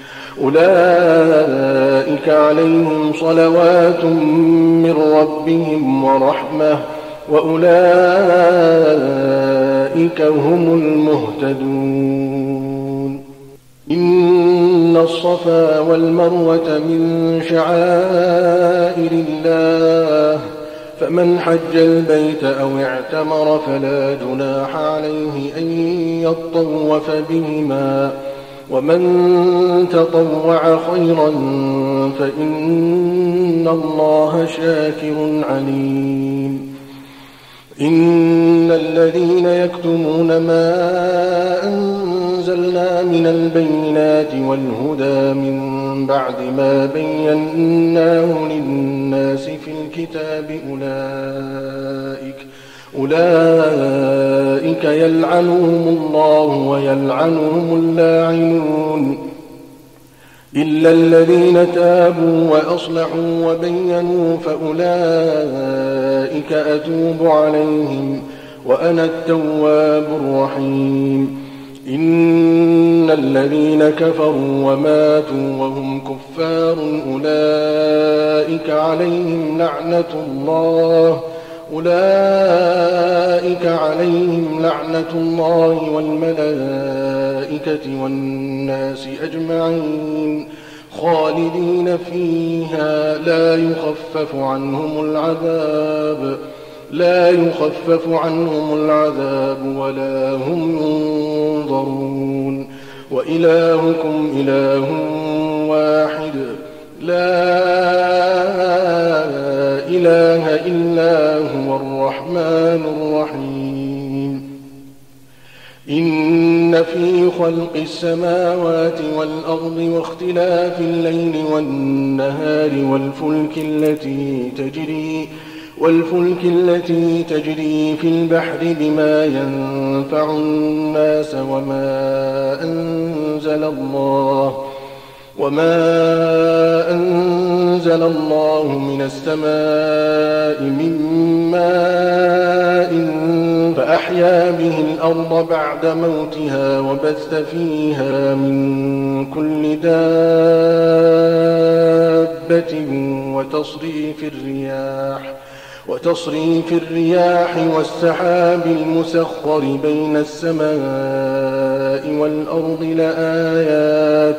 أولئك عليهم صلوات من ربهم ورحمة وأولئك هم المهتدون. إن الصفا والمروة من شعائر الله فمن حج البيت أو اعتمر فلا جناح عليه أن يطوف بهما ومن تطوع خيرا فإن الله شاكر عليم. إن الذين يكتمون ما أنزلنا من البينات والهدى من بعد ما بيناه للناس في الكتاب أولئك أولئك يلعنهم الله ويلعنهم اللاعنون إلا الذين تابوا وأصلحوا وبينوا فأولئك أتوب عليهم وأنا التواب الرحيم. إن الذين كفروا وماتوا وهم كفار أولئك عليهم لعنة الله أولئك عليهم لعنة الله والملائكة والناس أجمعين خالدين فيها لا يخفف عنهم العذاب لا يخفف عنهم العذاب ولا هم ينظرون. وإلهكم إله واحد لا إله إلا هو الرحمن الرحيم. إن في خلق السماوات والأرض واختلاف الليل والنهار والفلك التي تجري والفلك التي تجري في البحر بما ينفع الناس وما أنزل الله وما أنزل الله من السماء من ماء فأحيا به الأرض بعد موتها وبث فيها من كل دابة وتصريف الرياح وتصريف الرياح والسحاب المسخر بين السماء والأرض لآيات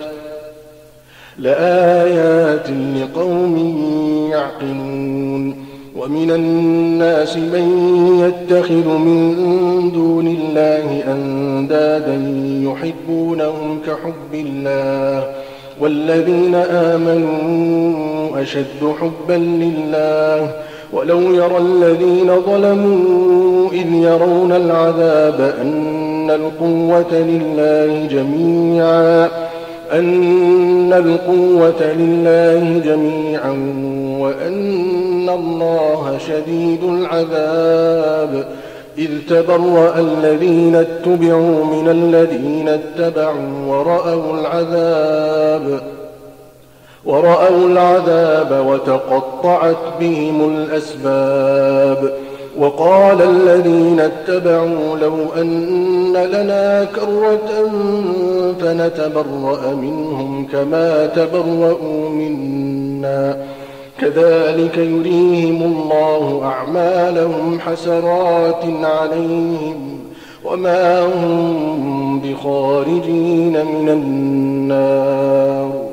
لآيات لقوم يعقلون. ومن الناس من يتخذ من دون الله أندادا يحبونهم كحب الله والذين آمنوا أشد حبا لله ولو يرى الذين ظلموا إذ يرون العذاب أن القوة لله جميعا أن القوة لله جميعا وأن الله شديد العذاب إذ تبرأ الذين اتبعوا من الذين اتبعوا ورأوا العذاب ورأوا العذاب وتقطعت بهم الأسباب. وقال الذين اتبعوا لو أن لنا كرة فنتبرأ منهم كما تبرؤوا منا كذلك يريهم الله أعمالهم حسرات عليهم وما هم بخارجين من النار.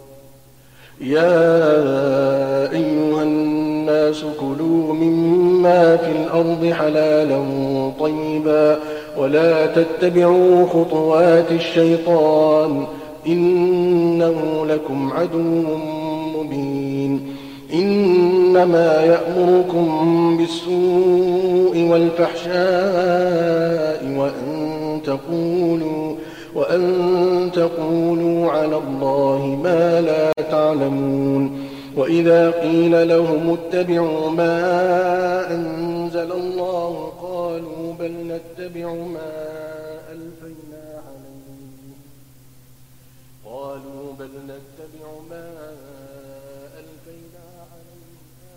يا أيها الناس كلوا مما في الأرض حلالا طيبا ولا تتبعوا خطوات الشيطان إنه لكم عدو مبين. إنما يأمركم بالسوء والفحشاء وأن تقولوا وأن تقولوا على الله ما لا تعلمون. وإذا قيل لهم اتبعوا ما أنزل الله قالوا بل نتبع ما ألفينا عليه قالوا بل نتبع ما ألفينا عليه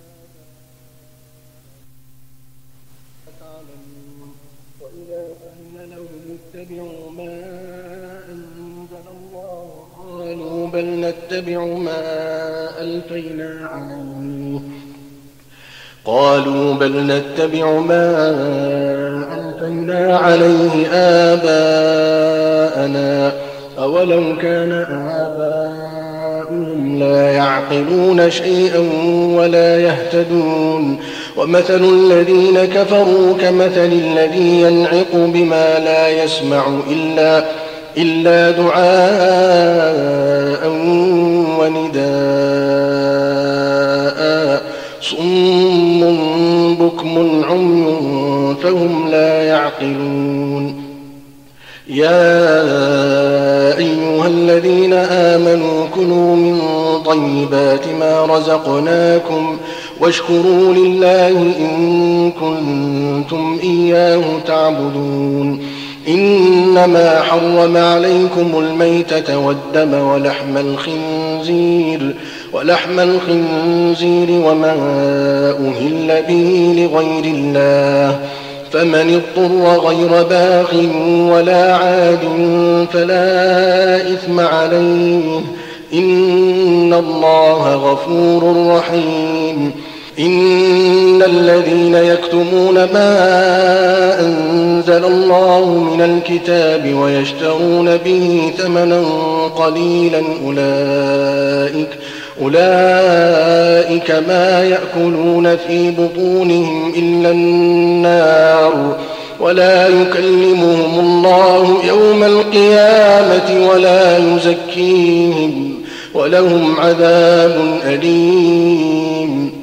تعلمون. وإذا قيل لهم اتبعوا ما أنزل الله قالوا بل نتبع ما ألفينا عليه قالوا بل نتبع ما ألفينا عليه آباءنا أولو كان آباؤهم لا يعقلون شيئا ولا يهتدون ومثل الذين كفروا كمثل الذي ينعق بما لا يسمع إلا, إلا دعاء ونداء صم بكم عمي فهم لا يعقلون يا أيها الذين آمنوا كلوا من طيبات ما رزقناكم واشكروا لله إن كنتم إياه تعبدون إنما حرم عليكم الميتة والدم ولحم الخنزير ولحم الخنزير وما أهل به لغير الله فمن اضطر غير باغ ولا عاد فلا إثم عليه إن الله غفور رحيم إن الذين يكتمون ما أنزل الله من الكتاب ويشترون به ثمنا قليلا أولئك أولئك ما يأكلون في بطونهم إلا النار ولا يكلمهم الله يوم القيامة ولا يزكيهم ولهم عذاب أليم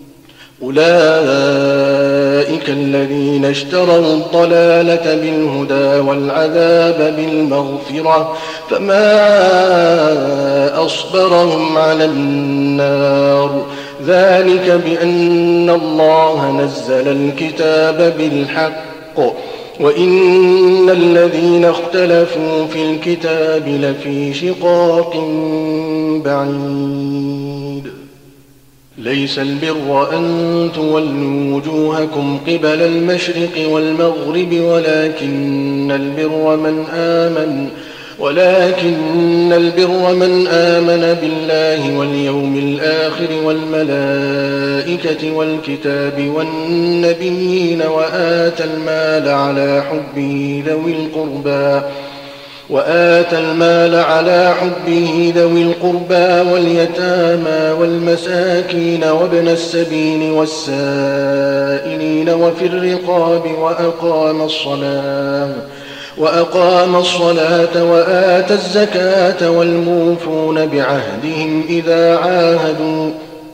أولئك الذين اشتروا الضلالة بالهدى والعذاب بالمغفرة فما أصبرهم على النار ذلك بأن الله نزل الكتاب بالحق وإن الذين اختلفوا في الكتاب لفي شقاق بعيد ليس البر أن تولوا وجوهكم قبل المشرق والمغرب ولكن البر من آمن ولكن البر من آمن بالله واليوم الآخر والملائكة والكتاب والنبيين وآتى المال على حبه ذوي القربى وآتى المال على حبه ذوي القربى واليتامى والمساكين وابن السبيل والسائلين وفي الرقاب وأقام الصلاة وأقام الصلاة وآتى الزكاة والموفون بعهدهم إذا عاهدوا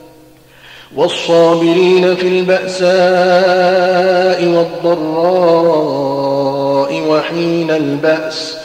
والصابرين في البأساء والضراء وحين البأس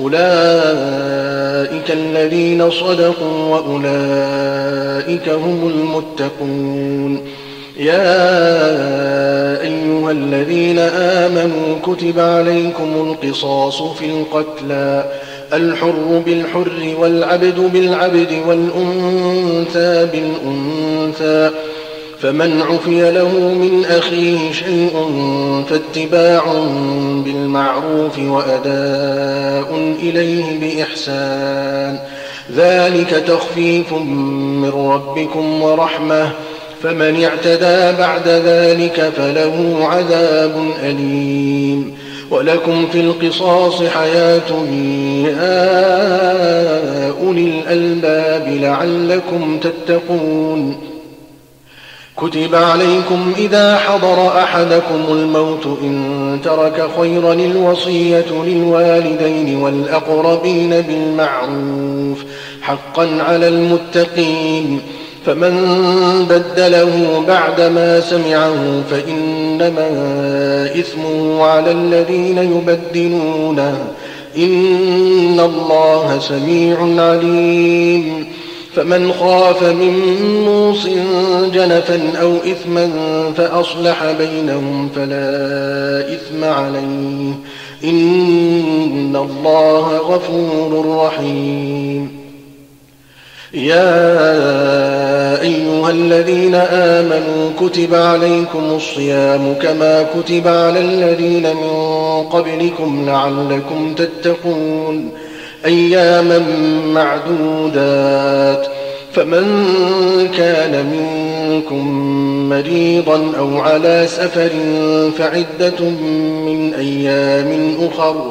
أولئك الذين صدقوا وأولئك هم المتقون يا أيها الذين آمنوا كتب عليكم القصاص في القتلى الحر بالحر والعبد بالعبد والأنثى بالأنثى فمن عفي له من أخيه شيء فاتباع بالمعروف وأداء إليه بإحسان ذلك تخفيف من ربكم ورحمة فمن اعتدى بعد ذلك فله عذاب أليم ولكم في القصاص حياة يا أولي الألباب لعلكم تتقون كتب عليكم إذا حضر أحدكم الموت إن ترك خيرا الوصية للوالدين والأقربين بالمعروف حقا على المتقين فمن بدله بعدما سمعه فإنما إثمه على الذين يبدلونه إن الله سميع عليم فمن خاف من موص جنفا أو إثما فأصلح بينهم فلا إثم عليه إن الله غفور رحيم يا أيها الذين آمنوا كتب عليكم الصيام كما كتب على الذين من قبلكم لعلكم تتقون أياما معدودات فمن كان منكم مريضا أو على سفر فعدة من أيام أخر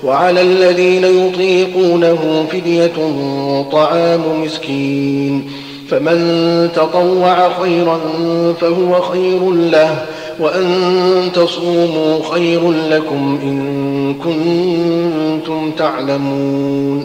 وعلى الذين يطيقونه فدية طعام مسكين، فمن تطوع خيرا فهو خير له، وأن تصوموا خير لكم إن كنتم تعلمون.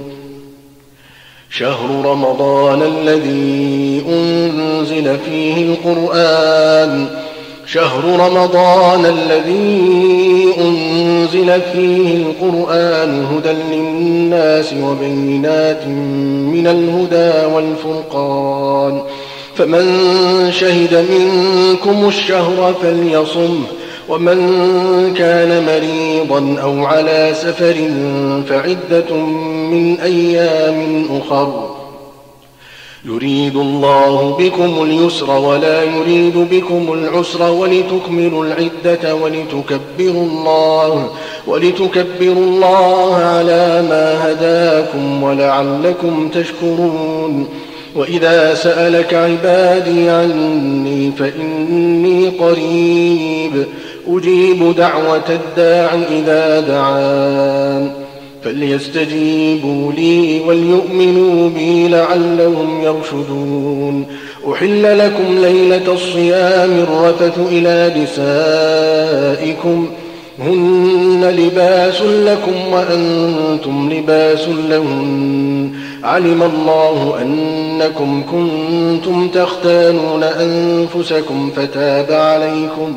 شهر رمضان الذي أنزل فيه القرآن شهر رمضان الذي أنزل فيه القرآن هدى للناس وبينات من الهدى والفرقان، فمن شهد منكم الشهر فليصم، ومن كان مريضا أو على سفر فعدة من أيام أخر، يريد الله بكم اليسر ولا يريد بكم العسر ولتكملوا العدة ولتكبروا الله ولتكبروا الله على ما هداكم ولعلكم تشكرون. وإذا سألك عبادي عني فإني قريب أجيب دعوة الداع إذا دعان، فليستجيبوا لي وليؤمنوا بي لعلهم يرشدون. أحل لكم ليلة الصيام الرفث إلى نسائكم هن لباس لكم وأنتم لباس لهن، علم الله أنكم كنتم تختانون أنفسكم فتاب عليكم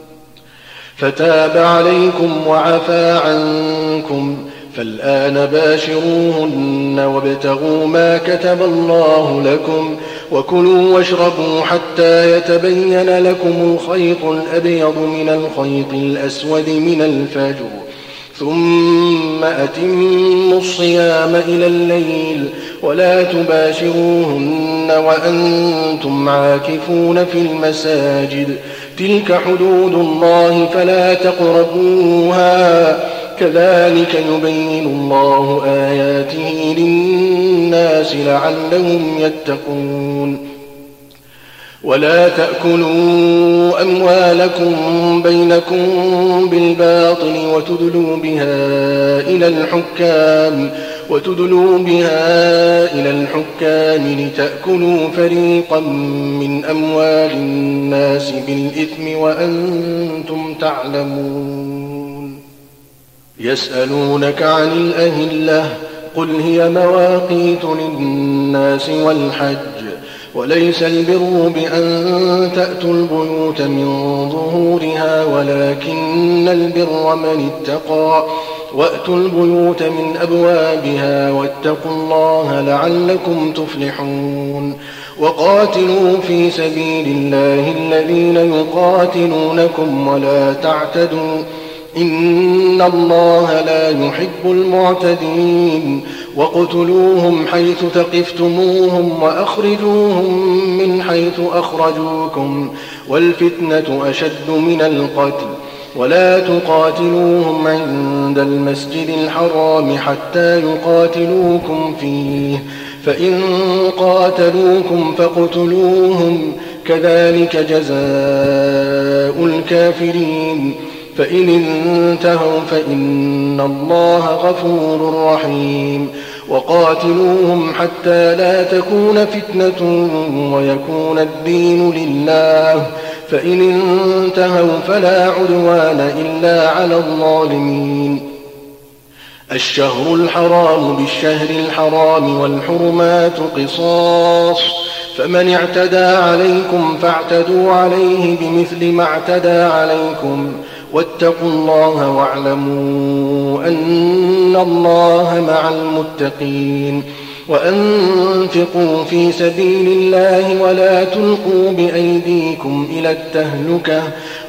فتاب عليكم وعفى عنكم، فالآن باشروهن وابتغوا ما كتب الله لكم، وكلوا واشربوا حتى يتبين لكم الخيط الأبيض من الخيط الأسود من الفجر، ثم أتموا الصيام إلى الليل ولا تباشروهن وأنتم عاكفون في المساجد، تلك حدود الله فلا تقربوها، كذلك يبين الله آياته للناس لعلهم يتقون. ولا تأكلوا أموالكم بينكم بالباطل وتدلوا بها إلى الحكام وتدلوا بها إلى الحكام لتأكلوا فريقا من أموال الناس بالإثم وأنتم تعلمون. يسألونك عن الأهلة قل هي مواقيت للناس والحج، وليس البر بأن تأتوا البيوت من ظهورها ولكن البر من اتقى، وأتوا البيوت من أبوابها واتقوا الله لعلكم تفلحون. وقاتلوا في سبيل الله الذين يقاتلونكم ولا تعتدوا إن الله لا يحب المعتدين. وقتلوهم حيث ثقفتموهم وأخرجوهم من حيث أخرجوكم، والفتنة أشد من القتل. ولا تقاتلوهم عند المسجد الحرام حتى يقاتلوكم فيه، فإن قاتلوكم فاقتلوهم، كذلك جزاء الكافرين. فإن انتهوا فإن الله غفور رحيم. وقاتلوهم حتى لا تكون فتنة ويكون الدين لله، فإن انتهوا فلا عدوان إلا على الظالمين. الشهر الحرام بالشهر الحرام والحرمات قصاص، فمن اعتدى عليكم فاعتدوا عليه بمثل ما اعتدى عليكم، واتقوا الله واعلموا أن الله مع المتقين. وأنفقوا في سبيل الله ولا تلقوا بأيديكم إلى التهلكة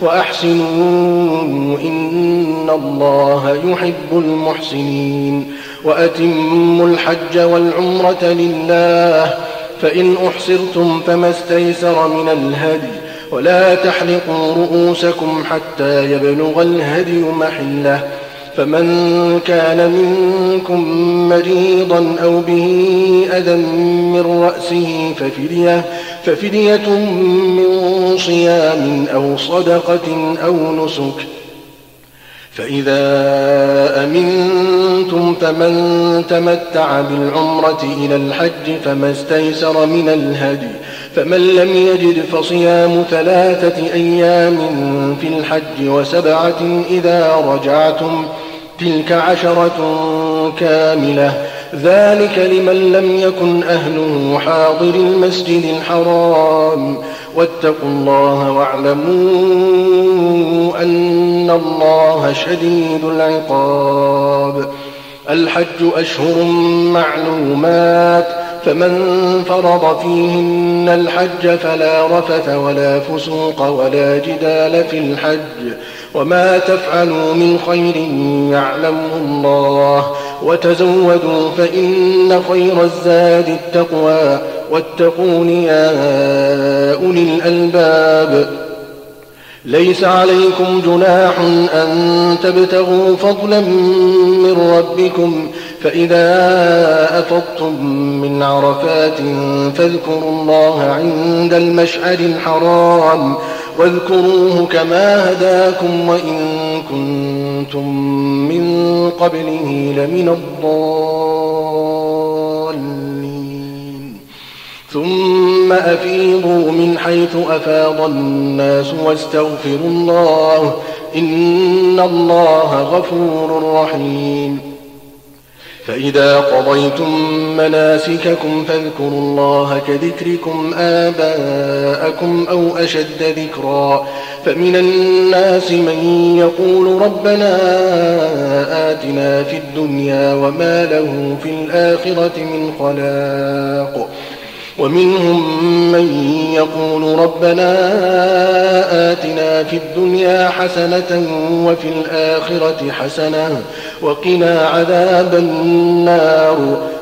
وأحسنوا إن الله يحب المحسنين. وأتموا الحج والعمرة لله، فإن أحصرتم فما استيسر من الهدي، ولا تحلقوا رؤوسكم حتى يبلغ الهدي محله، فمن كان منكم مريضا أو به أذى من رأسه ففدية, ففدية من صيام أو صدقة أو نسك فإذا أمنتم فمن تمتع بالعمرة إلى الحج فما استيسر من الهدي، فمن لم يجد فصيام ثلاثة أيام في الحج وسبعة إذا رجعتم، تلك عشرة كاملة، ذلك لمن لم يكن أهله حاضر المسجد الحرام. واتقوا الله واعلموا أن الله شديد العقاب. الحج أشهر معلومات، فمن فرض فيهن الحج فلا رفث ولا فسوق ولا جدال في الحج، وما تفعلوا من خير يعلمه الله، وتزودوا فإن خير الزاد التقوى، واتقون يا أولي الألباب. ليس عليكم جناح أن تبتغوا فضلا من ربكم، فإذا أفضتم من عرفات فاذكروا الله عند المشعر الحرام، واذكروه كما هداكم وإن كنتم من قبله لمن الضالين. ثم أفيضوا من حيث أفاض الناس واستغفروا الله، إن الله غفور رحيم. فإذا قضيتم مناسككم فاذكروا الله كذكركم آباءكم أو أشد ذكرا. فمن الناس من يقول ربنا آتنا في الدنيا وما له في الآخرة من خلاق، ومنهم من يقول ربنا آتنا في الدنيا حسنة وفي الآخرة حسنة وقنا عذاب النار،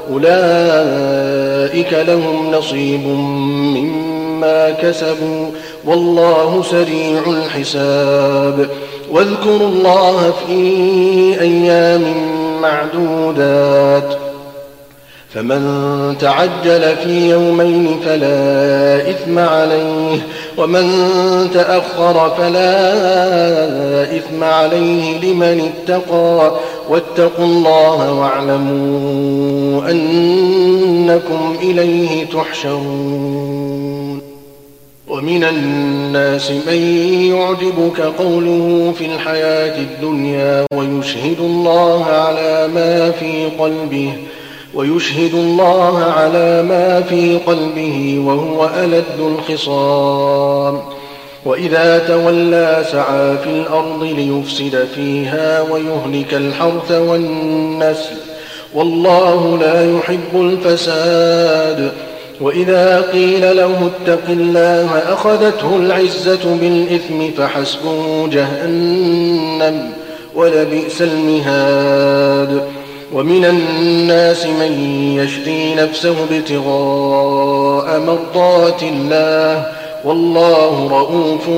أولئك لهم نصيب مما كسبوا والله سريع الحساب. واذكروا الله في أيام معدودات، فمن تعجل في يومين فلا إثم عليه، ومن تأخر فلا إثم عليه لمن اتقى، واتقوا الله واعلموا أنكم إليه تحشرون. ومن الناس من يعجبك قوله في الحياة الدنيا ويشهد الله على ما في قلبه ويشهد الله على ما في قلبه وهو ألد الخصام، وإذا تولى سعى في الأرض ليفسد فيها ويهلك الحرث والنسل، والله لا يحب الفساد. وإذا قيل له اتق الله أخذته العزة بالإثم فحسبه جهنم ولبئس المهاد. ومن الناس من يشري نفسه ابتغاء مرضات الله، والله رؤوف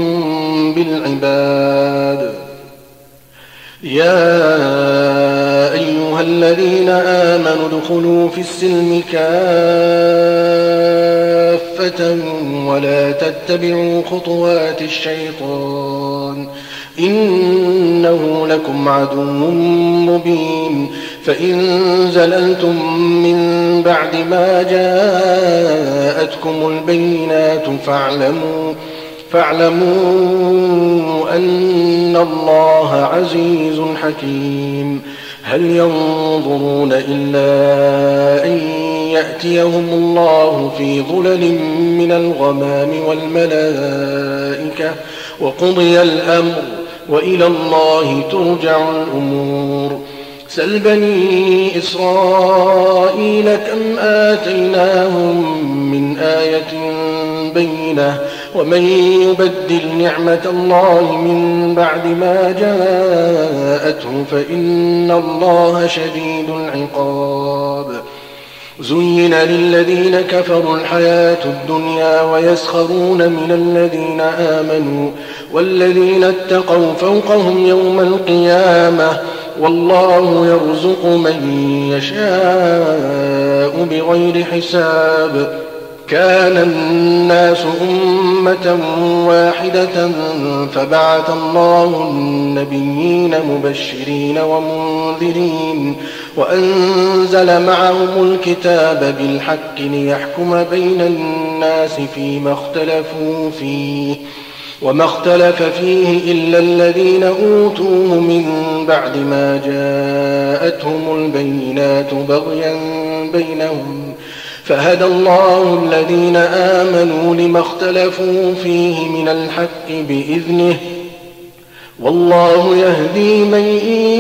بالعباد. يا أيها الذين آمنوا ادخلوا في السلم كافة ولا تتبعوا خطوات الشيطان، إنه لكم عدو مبين. فإن زللتم من بعد ما جاءتكم البينات فاعلموا فاعلموا أن الله عزيز حكيم. هل ينظرون إلا أن يأتيهم الله في ظلل من الغمام والملائكة وقضي الأمر وإلى الله ترجع الأمور. سل بني إسرائيل كم آتيناهم من آية بينة ومن يبدل نعمة الله من بعد ما جاءته فإن الله شديد العقاب. زين للذين كفروا الحياة الدنيا ويسخرون من الذين آمنوا والذين اتقوا فوقهم يوم القيامة، والله يرزق من يشاء بغير حساب. كان الناس أمة واحدة فبعث الله النبيين مبشرين ومنذرين وأنزل معهم الكتاب بالحق ليحكم بين الناس فيما اختلفوا فيه وما اختلف فيه إلا الذين أوتوه من بعد ما جاءتهم البينات بغيا بينهم فهدى الله الذين آمنوا لما اختلفوا فيه من الحق بإذنه والله يهدي من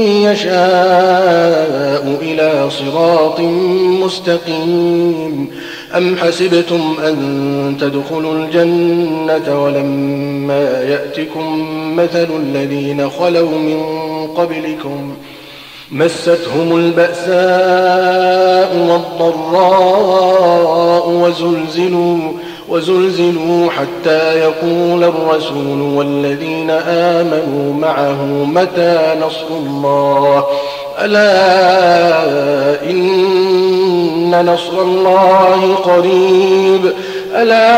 يشاء إلى صراط مستقيم. أم حسبتم أن تدخلوا الجنة ولما يأتكم مثل الذين خلوا من قبلكم مستهم البأساء والضراء وزلزلوا, وزلزلوا حتى يقول الرسول والذين آمنوا معه متى نصر الله ألا إن نصر الله قريب ألا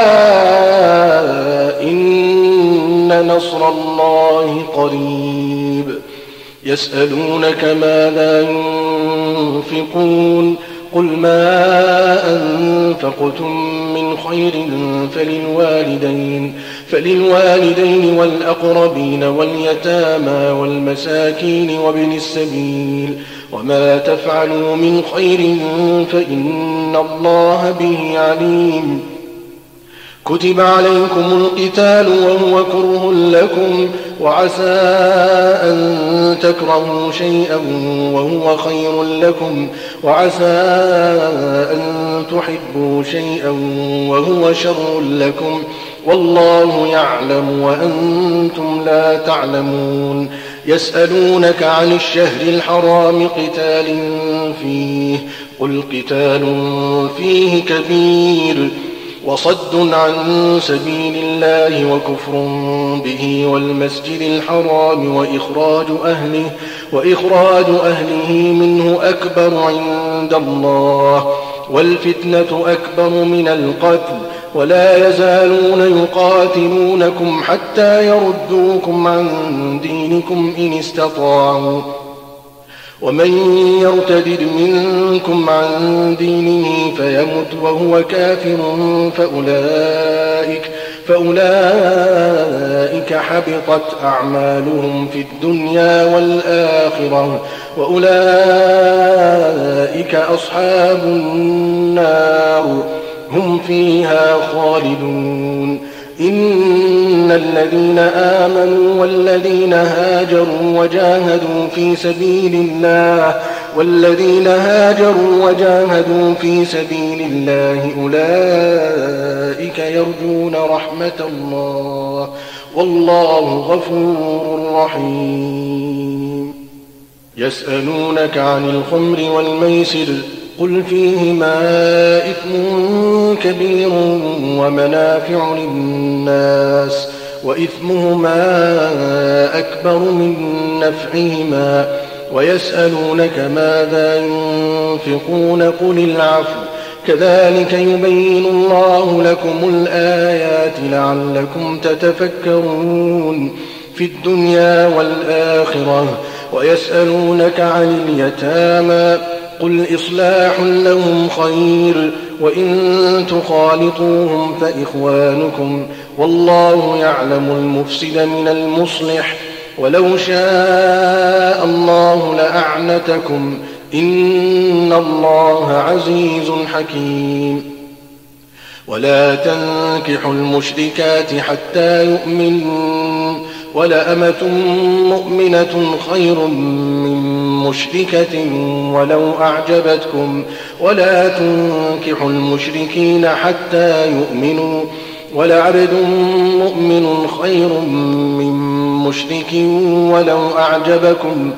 إن نصر الله قريب. يسألونك ماذا ينفقون قل ما أنفقتم من خير فللوالدين, فللوالدين والأقربين واليتامى والمساكين وابن السبيل وما تفعلوا من خير فإن الله به عليم. كتب عليكم القتال وهو كره لكم وعسى أن تكرهوا شيئا وهو خير لكم وعسى أن تحبوا شيئا وهو شر لكم والله يعلم وأنتم لا تعلمون. يسألونك عن الشهر الحرام قتال فيه قل قتال فيه كبير وصد عن سبيل الله وكفر به والمسجد الحرام وإخراج أهله, وإخراج أهله منه أكبر عند الله والفتنة أكبر من القتل ولا يزالون يقاتلونكم حتى يردوكم عن دينكم إن استطاعوا ومن يرتد منكم عن دينه فيمت وهو كافر فأولئك, فأولئك حبطت أعمالهم في الدنيا والآخرة وأولئك أصحاب النار هم فيها خالدون. إن الذين آمنوا والذين هاجروا وجاهدوا في سبيل الله والذين هاجروا وجاهدوا في سبيل الله أولئك يرجون رحمة الله والله غفور رحيم. يسألونك عن الخمر والميسر قل فيهما إثم كبير ومنافع للناس وإثمهما أكبر من نفعهما ويسألونك ماذا ينفقون قل العفو كذلك يبين الله لكم الآيات لعلكم تتفكرون في الدنيا والآخرة. ويسألونك عن اليتامى قل إصلاح لهم خير وإن تخالطوهم فإخوانكم والله يعلم المفسد من المصلح ولو شاء الله لأعنتكم إن الله عزيز حكيم. ولا تنكحوا المشركات حتى يؤمنوا ولأمة مؤمنة خير من مشركة ولو أعجبتكم ولا تنكحوا المشركين حتى يؤمنوا ولعبد مؤمن خير من مشرك ولو أعجبكم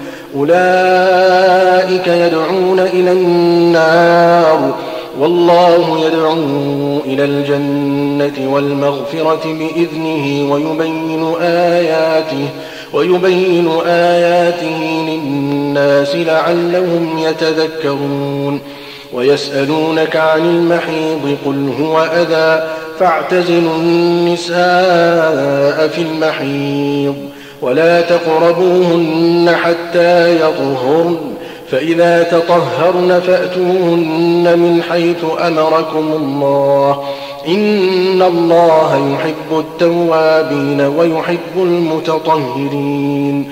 أولئك يدعون إلى النار والله يدعو إلى الجنة والمغفرة بإذنه ويبين آياته ويبين آياته للناس لعلهم يتذكرون. ويسألونك عن المحيض قل هو أذى فاعتزلوا النساء في المحيض ولا تقربوهن حتى يطهرن فإذا تطهرن فأتوهن من حيث أمركم الله إن الله يحب التوابين ويحب المتطهرين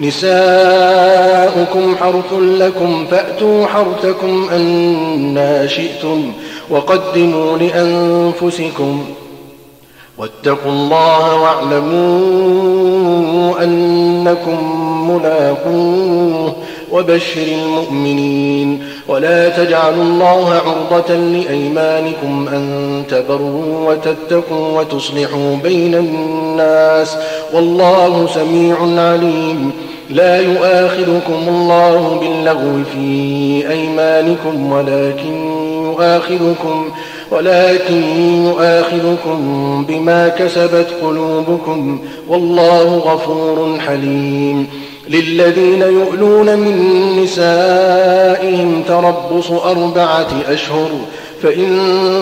نساؤكم حرث لكم فأتوا حرثكم أنى شئتم وقدموا لأنفسكم واتقوا الله واعلموا أنكم ملاقوه وبشر المؤمنين ولا تجعلوا الله عرضة لأيمانكم أن تبروا وتتقوا وتصلحوا بين الناس والله سميع عليم لا يؤاخذكم الله باللغو في أيمانكم ولكن يؤاخذكم ولكن يؤاخذكم بما كسبت قلوبكم والله غفور حليم للذين يؤلون من نسائهم تربص أربعة أشهر فإن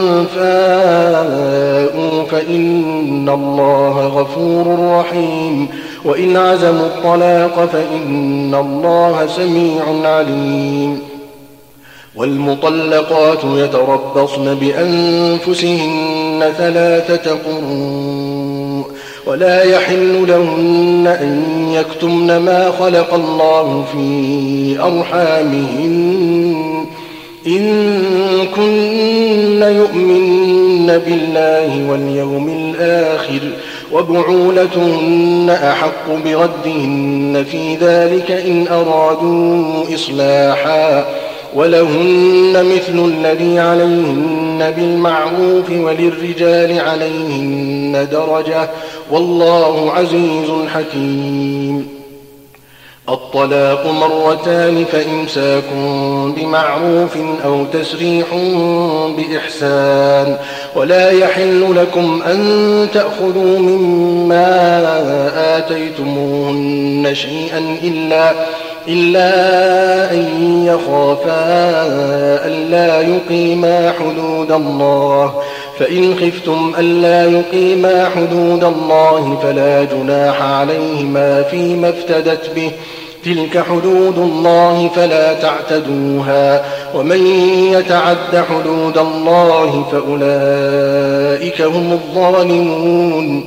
فاءوا فإن الله غفور رحيم وإن عزموا الطلاق فإن الله سميع عليم والمطلقات يتربصن بأنفسهن ثلاثة قروء ولا يحل لهن أن يكتمن ما خلق الله في أرحامهن إن كن يؤمن بالله واليوم الآخر وبعولتهن أحق بردهن في ذلك إن أرادوا إصلاحا ولهن مثل الذي عليهن بالمعروف وللرجال عليهن درجة والله عزيز حكيم الطلاق مرتان فإمساك بمعروف أو تسريح بإحسان ولا يحل لكم أن تأخذوا مما آتيتموهن شيئا إلا إلا أن يخافا ألا يقيما حدود الله فإن خفتم ألا يقيما حدود الله فلا جناح عليهما فيما افتدت به تلك حدود الله فلا تعتدوها ومن يتعد حدود الله فأولئك هم الظالمون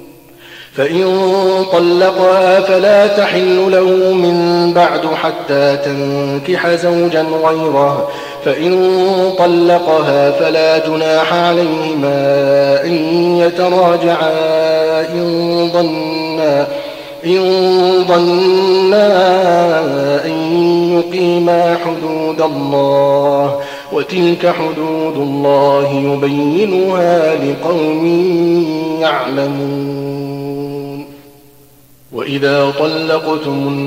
فإن طلقها فلا تحل له من بعد حتى تنكح زوجا غيره فإن طلقها فلا جناح عليهما أن يتراجعا إن ظنا إن ظنا أن يقيما حدود الله وتلك حدود الله يبينها لقوم يعلمون وإذا طلقتم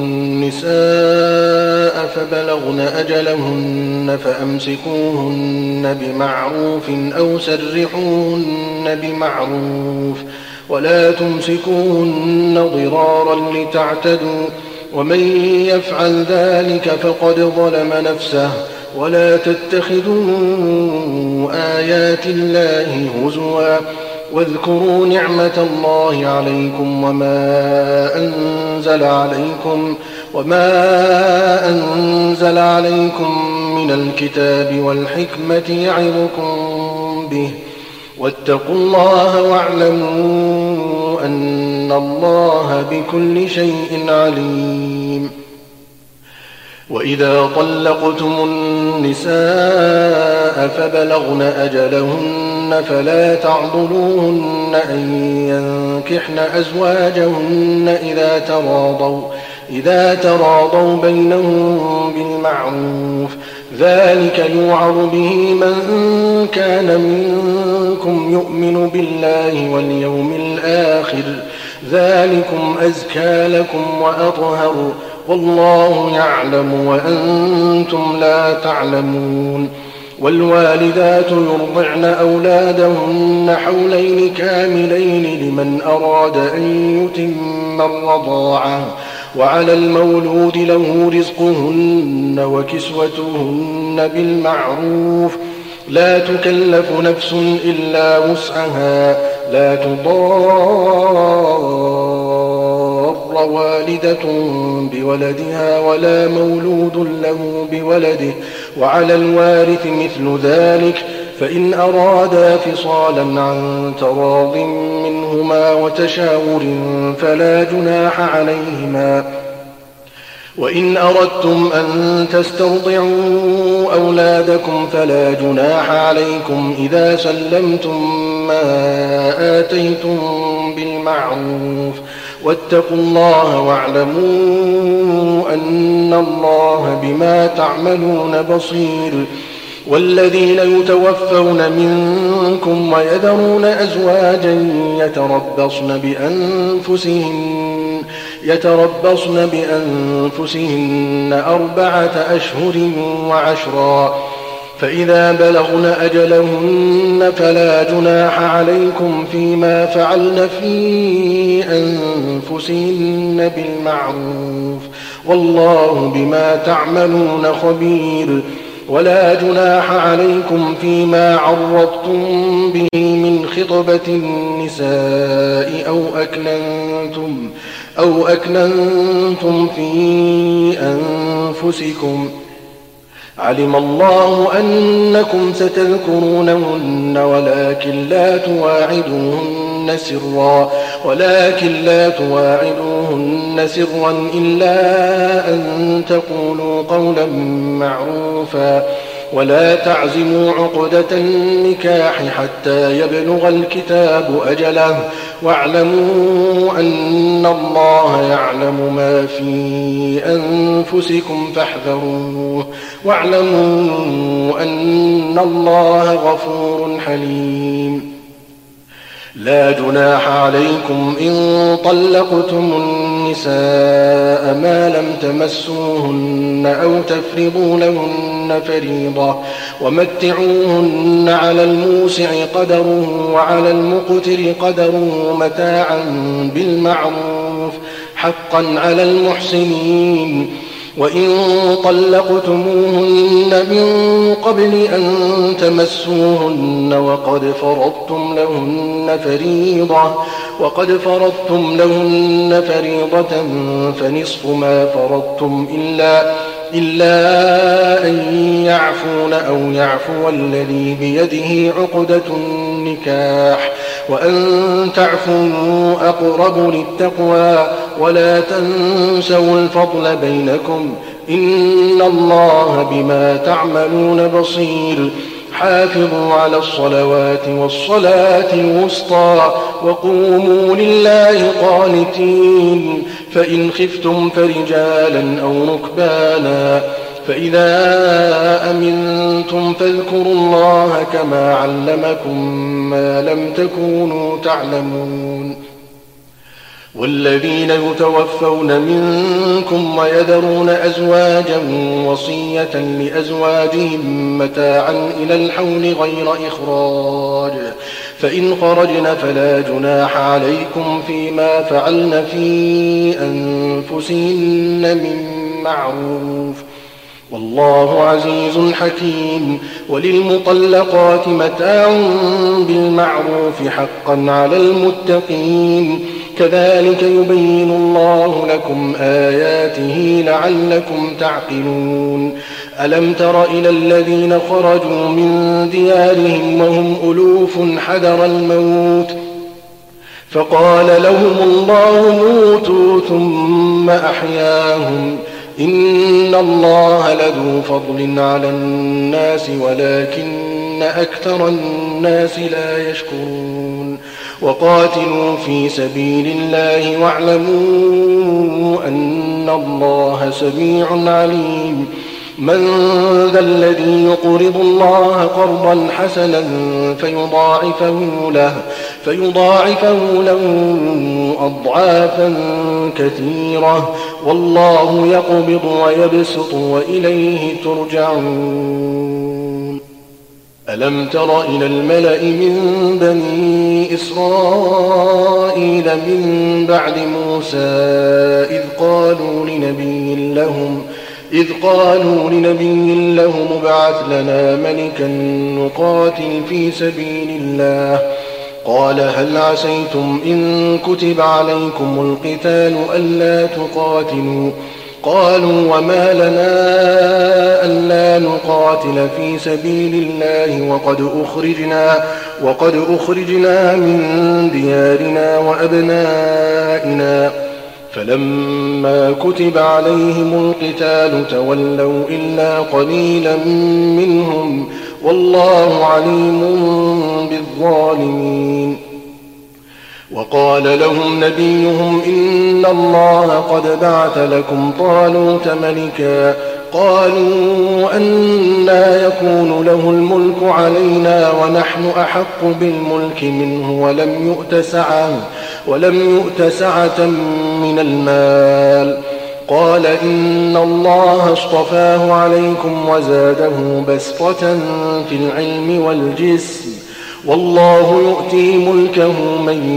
النساء فبلغن أجلهن فأمسكوهن بمعروف أو سرحوهن بمعروف ولا تمسكوهن ضرارا لتعتدوا ومن يفعل ذلك فقد ظلم نفسه ولا تتخذوا آيات الله هزوا واذكروا نعمة الله عليكم وما أنزل عليكم وما أنزل عليكم من الكتاب والحكمة يعظكم به واتقوا الله واعلموا أن الله بكل شيء عليم وإذا طلقتم النساء فبلغن أجلهن فلا تعضلوهن أن ينكحن أزواجهن إذا تراضوا إذا تراضوا بينهم بالمعروف ذلك يوعظ به من كان منكم يؤمن بالله واليوم الآخر ذلكم أزكى لكم وأطهر والله يعلم وأنتم لا تعلمون والوالدات يرضعن أولادهن حولين كاملين لمن أراد أن يتم الرضاعة وعلى المولود له رزقهن وكسوتهن بالمعروف لا تكلف نفس إلا وسعها لا تضار والدة بولدها ولا مولود له بولده وعلى الوارث مثل ذلك فإن أرادا فصالا عن تراض منهما وتشاور فلا جناح عليهما وإن أردتم أن تسترضعوا أولادكم فلا جناح عليكم إذا سلمتم ما آتيتم بالمعروف واتقوا الله واعلموا أن الله بما تعملون بصير والذين يتوفون منكم ويذرون أزواجا يتربصن بأنفسهن يتربصن بأنفسهن أربعة أشهر وعشرا فإذا بلغن أجلهن فلا جناح عليكم فيما فعلن في أنفسهن بالمعروف والله بما تعملون خبير ولا جناح عليكم فيما عرضتم به من خطبة النساء أو أكننتم أو أكننتم في أنفسكم علم الله أنكم ستذكرونهن ولكن لا تواعدوهن سرا ولكن لا تواعدوهن سرا إلا أن تقولوا قولا معروفا ولا تعزموا عقدة النكاح حتى يبلغ الكتاب أجله واعلموا أن الله يعلم ما في أنفسكم فاحذروه واعلموا أن الله غفور حليم لا جناح عليكم إن طلقتم النساء ما لم تمسوهن أو تفرضوا لهن فريضة ومتعوهن على الموسع قدره وعلى المقتر قدره متاعا بالمعروف حقا على المحسنين وإن طلقتموهن من قبل أن تمسوهن وقد فرضتم لهن فريضة وقد فرضتم لهن فريضة فنصف ما فرضتم إلا إلا أن يعفون أو يعفو الذي بيده عقدة النكاح وأن تعفوا أقرب للتقوى ولا تنسوا الفضل بينكم إن الله بما تعملون بصير حافظوا على الصلوات والصلاة الوسطى وقوموا لله قانتين فإن خفتم فرجالا أو ركبانا فإذا أمنتم فاذكروا الله كما علمكم ما لم تكونوا تعلمون والذين يتوفون منكم ويذرون أزواجا وصية لأزواجهم متاعا إلى الحول غير إخراج فإن خرجن فلا جناح عليكم فيما فعلن في أنفسهن من معروف والله عزيز حكيم وللمطلقات متاع بالمعروف حقا على المتقين كذلك يبين الله لكم آياته لعلكم تعقلون ألم تر إلى الذين خرجوا من ديارهم وهم ألوف حذر الموت فقال لهم الله موتوا ثم أحياهم إن الله لذو فضل على الناس ولكن أكثر الناس لا يشكرون وقاتلوا في سبيل الله واعلموا أن الله سميع عليم من ذا الذي يقرض الله قرضا حسنا فيضاعفه له فيضاعفه له أضعافا كثيرة والله يقبض ويبسط وإليه ترجعون ألم تر إلى الملأ من بني إسرائيل من بعد موسى موسى إذ قالوا لنبي لهم إذ قالوا لنبي لهم ابعث لنا ملكا نقاتل في سبيل الله قال هل عسيتم إن كتب عليكم القتال ألا تقاتلوا قالوا وما لنا ألا نقاتل في سبيل الله وقد أخرجنا, وقد أخرجنا من ديارنا وأبنائنا فلما كتب عليهم القتال تولوا إلا قليلا منهم والله عليم بالظالمين. وقال لهم نبيهم إن الله قد بعث لكم طالوت ملكا قالوا أنى يكون له الملك علينا ونحن أحق بالملك منه ولم يؤت سعة, ولم يؤت سعة من المال قال إن الله اصطفاه عليكم وزاده بسطة في العلم والجسم والله يؤتي ملكه من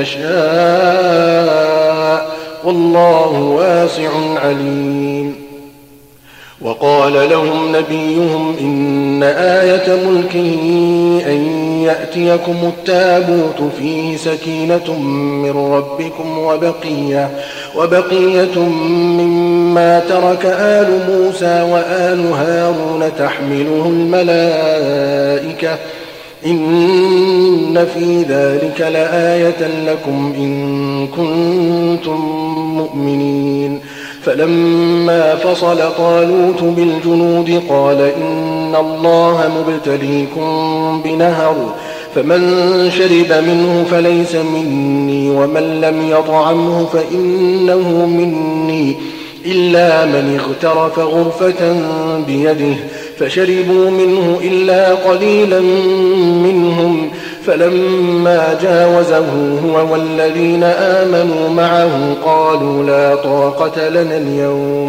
يشاء والله واسع عليم. وقال لهم نبيهم إن آية ملكه أن يأتيكم التابوت فيه سكينة من ربكم وبقية, وبقية مما ترك آل موسى وآل هارون تحمله الملائكة إن في ذلك لآية لكم إن كنتم مؤمنين. فلما فصل طالوت بالجنود قال إن الله مبتليكم بنهر فمن شرب منه فليس مني ومن لم يطعمه فإنه مني إلا من اغترف غرفة بيده فشربوا منه إلا قليلا منهم فلما جاوزه هو والذين آمنوا معه قالوا لا طاقة لنا اليوم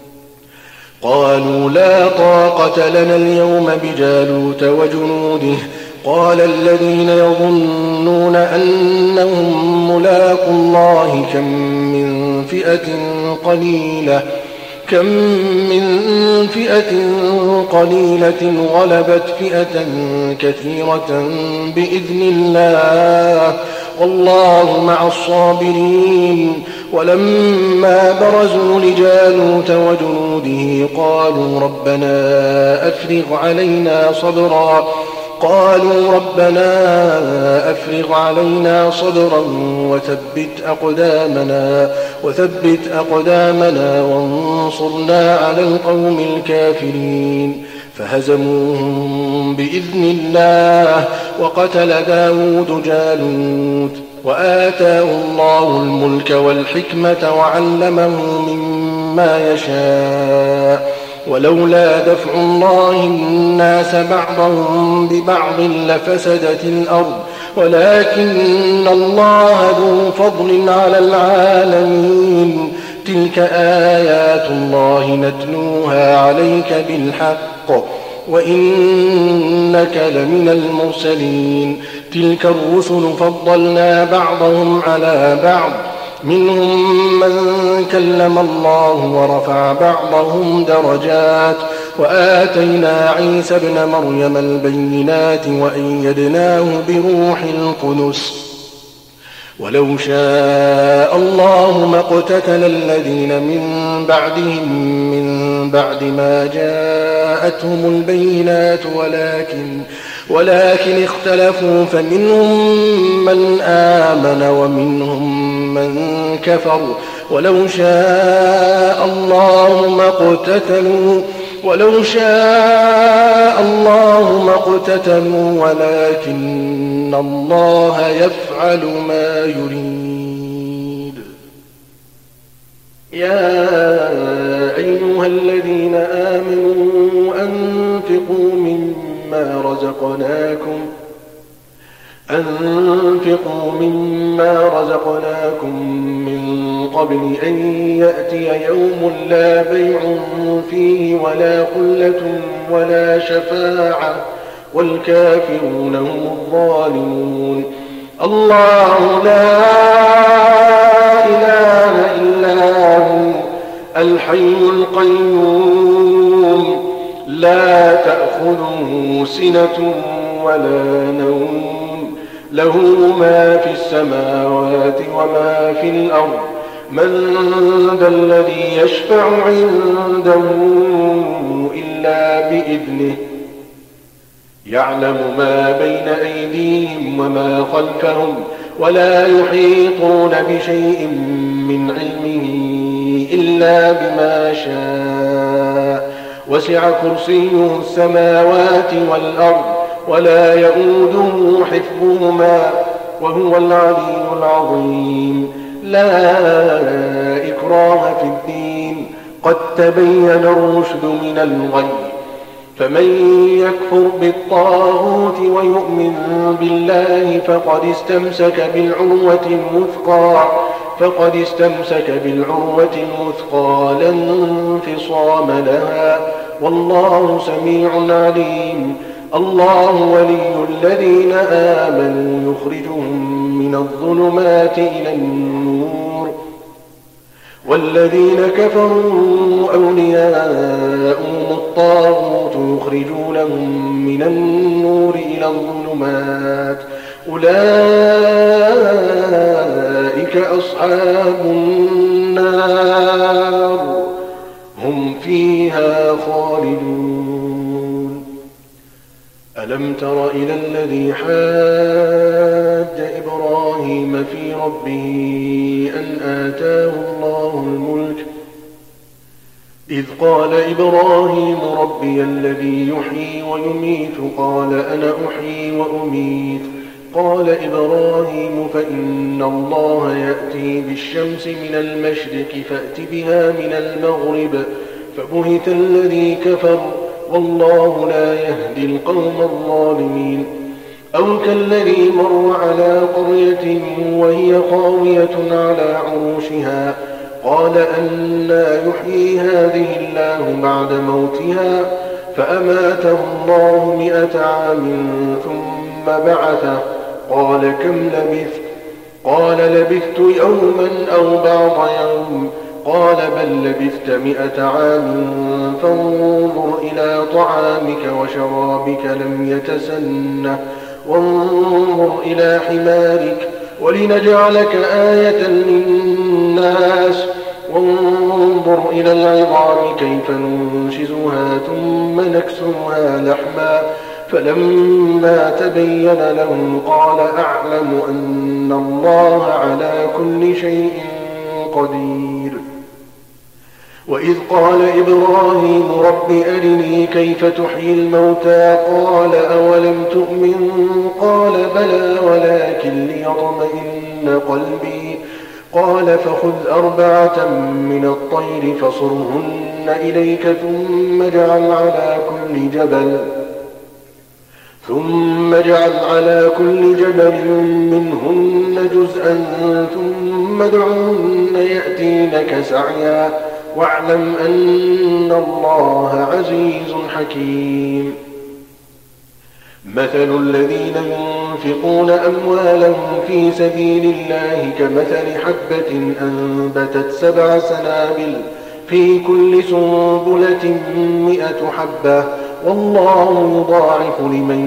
قالوا لا طاقة لنا اليوم بجالوت وجنوده قال الذين يظنون أنهم ملاقوا الله كم من فئة قليلة كم من فئة قليلة غلبت فئة كثيرة بإذن الله والله مع الصابرين. ولما برزوا لجالوت وجنوده قالوا ربنا أفرغ علينا صبرا قالوا ربنا أفرغ علينا صبرا وثبت أقدامنا وثبت أقدامنا وانصرنا على القوم الكافرين فهزموهم بإذن الله وقتل داود جالوت وآتاه الله الملك والحكمة وعلمه مما يشاء ولولا دفع الله الناس بعضهم ببعض لفسدت الأرض ولكن الله ذو فضل على العالمين. تلك آيات الله نتلوها عليك بالحق وإنك لمن المرسلين. تلك الرسل فضلنا بعضهم على بعض منهم من كلم الله ورفع بعضهم درجات وآتينا عيسى ابن مريم البينات وأيدناه بروح القدس ولو شاء الله ما اقتتل الذين من بعدهم من بعد ما جاءتهم البينات ولكن ولكن اختلفوا فمنهم من آمن ومنهم من كفر ولو شاء الله ما اقتتلوا ولو شاء الله ما اقتتلوا ولكن الله يفعل ما يريد. يا أيها الذين آمنوا أنفقوا مما رزقناكم أنفقوا مما رزقناكم من قبل أن يأتي يوم لا بيع فيه ولا خلة ولا شفاعة والكافرون هم الظالمون. الله لا إله الحي القيوم لا تأخذه سنة ولا نوم، له ما في السماوات وما في الأرض، من ذا الذي يشفع عنده إلا بإذنه، يعلم ما بين أيديهم وما خلفهم، ولا يحيطون بشيء من علمه إلا بما شاء، وسع كرسيه السماوات والأرض ولا يؤوده حفظهما وهو العلي العظيم. لا إكراه في الدين، قد تبين الرشد من الغي، فمن يكفر بالطاغوت ويؤمن بالله فقد استمسك بالعروة الوثقى فقد استمسك بالعروة الوثقى لا انفصام لها، والله سميع عليم. الله ولي الذين آمنوا يخرجهم من الظلمات إلى النور، والذين كفروا أولياءهم الطاغوت يخرجونهم من النور إلى الظلمات، أولئك أصحاب النار هم فيها خالدون. ألم تر إلى الذي حاج إبراهيم في ربه أن آتاه الله الملك، إذ قال إبراهيم ربي الذي يحيي ويميت، قال أنا أحيي وأميت، قال إبراهيم فإن الله يأتي بالشمس من المشرق فأت بها من المغرب، فبهت الذي كفر والله لا يهدي القوم الظالمين. أو كالذي مر على قرية وهي خاوية على عروشها، قال أنى يحيي هذه الله بعد موتها، فأماته الله مئة عام ثم بعثه، قال كم لبثت؟ قال لبثت يوما أو بعض يوم، قال بل لبثت مئة عام فانظر إلى طعامك وشرابك لم يتسنه، وانظر إلى حمارك ولنجعلك آية للناس، وانظر إلى العظام كيف ننشزها ثم نكسوها لحما، فلما تبين له قال أعلم أن الله على كل شيء قدير. وإذ قال إبراهيم رب أرني كيف تحيي الموتى، قال أولم تؤمن؟ قال بلى ولكن ليطمئن قلبي، قال فخذ أربعة من الطير فصرهن إليك ثم اجعل على كل جبل ثم اجعل على كل جبل منهن جزءا ثم ادعهن يأتينك سعيا، واعلم أن الله عزيز حكيم. مثل الذين ينفقون أموالهم في سبيل الله كمثل حبة أنبتت سبع سنابل في كل سنبلة مئة حبة، والله يضاعف لمن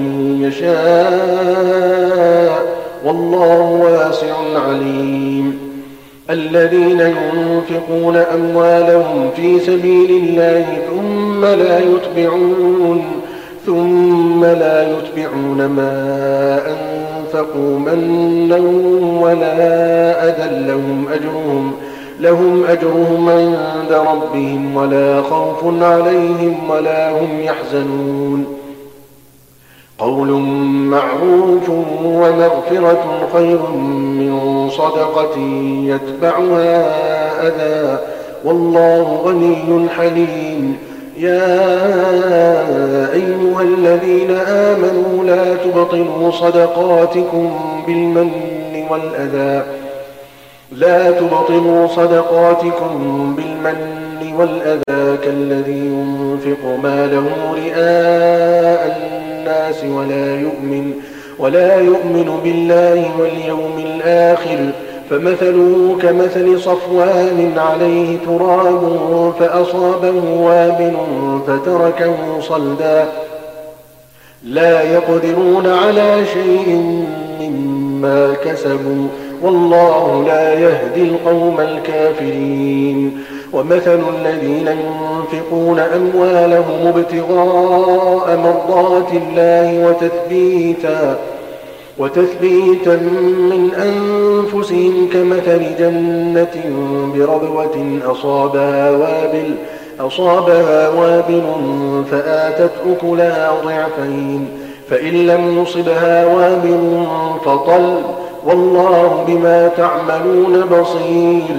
يشاء والله واسع عليم. الذين ينفقون أموالهم في سبيل الله ثم لا يتبعون ثم لا يتبعون ما أنفقوا منا ولا أذى لهم أجرهم لهم أجرهم عند ربهم ولا خوف عليهم ولا هم يحزنون. قول معروف ومغفرة خير من صدقة يتبعها أذى، والله غني حليم. يا أيها الذين آمنوا لا تبطلوا صدقاتكم بالمن والأذى لا تبطلوا صدقاتكم بالمن والأذى كالذي ينفق ماله رئاء الناس ولا يؤمن ولا يؤمن بالله واليوم الآخر فمثله كمثل صفوان عليه تراب فأصابه وابل فتركه صلدا لا يقدرون على شيء مما كسبوا والله لا يهدي القوم الكافرين. ومثل الذين ينفقون أموالهم ابتغاء مرضات الله وتثبيتا وتثبيتا من أنفسهم كمثل جنة بربوة أصابها وابل أصابها وابل فآتت أكلها ضعفين فإن لم يصبها وابل فطل والله بما تعملون بصير.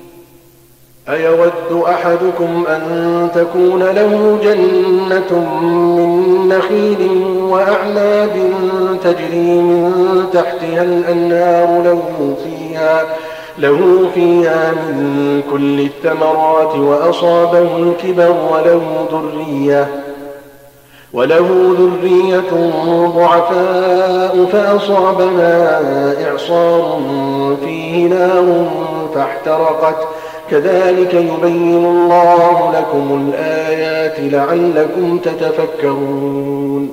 أيود أحدكم أن تكون له جنة من نخيل وأعناب تجري من تحتها الأنهار له فيها, له فيها من كل الثمرات وأصابه الكبر وله ذرية وله ذرية ضعفاء فأصابها إعصار فيه نار فاحترقت كذلك يبين الله لكم الآيات لعلكم تتفكرون.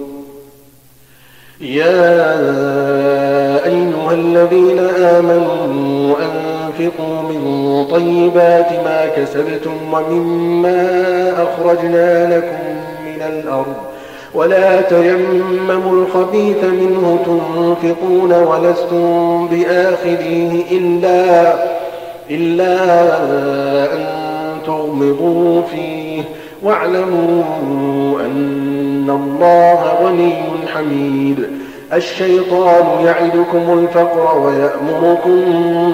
يا أيها الذين آمنوا أنفقوا من طيبات ما كسبتم ومما أخرجنا لكم من الأرض ولا تيمموا الخبيث منه تنفقون ولستم بآخذيه إلا إلا أن تغمضوا فيه واعلموا أن الله غني حميد. الشيطان يعدكم الفقر ويأمركم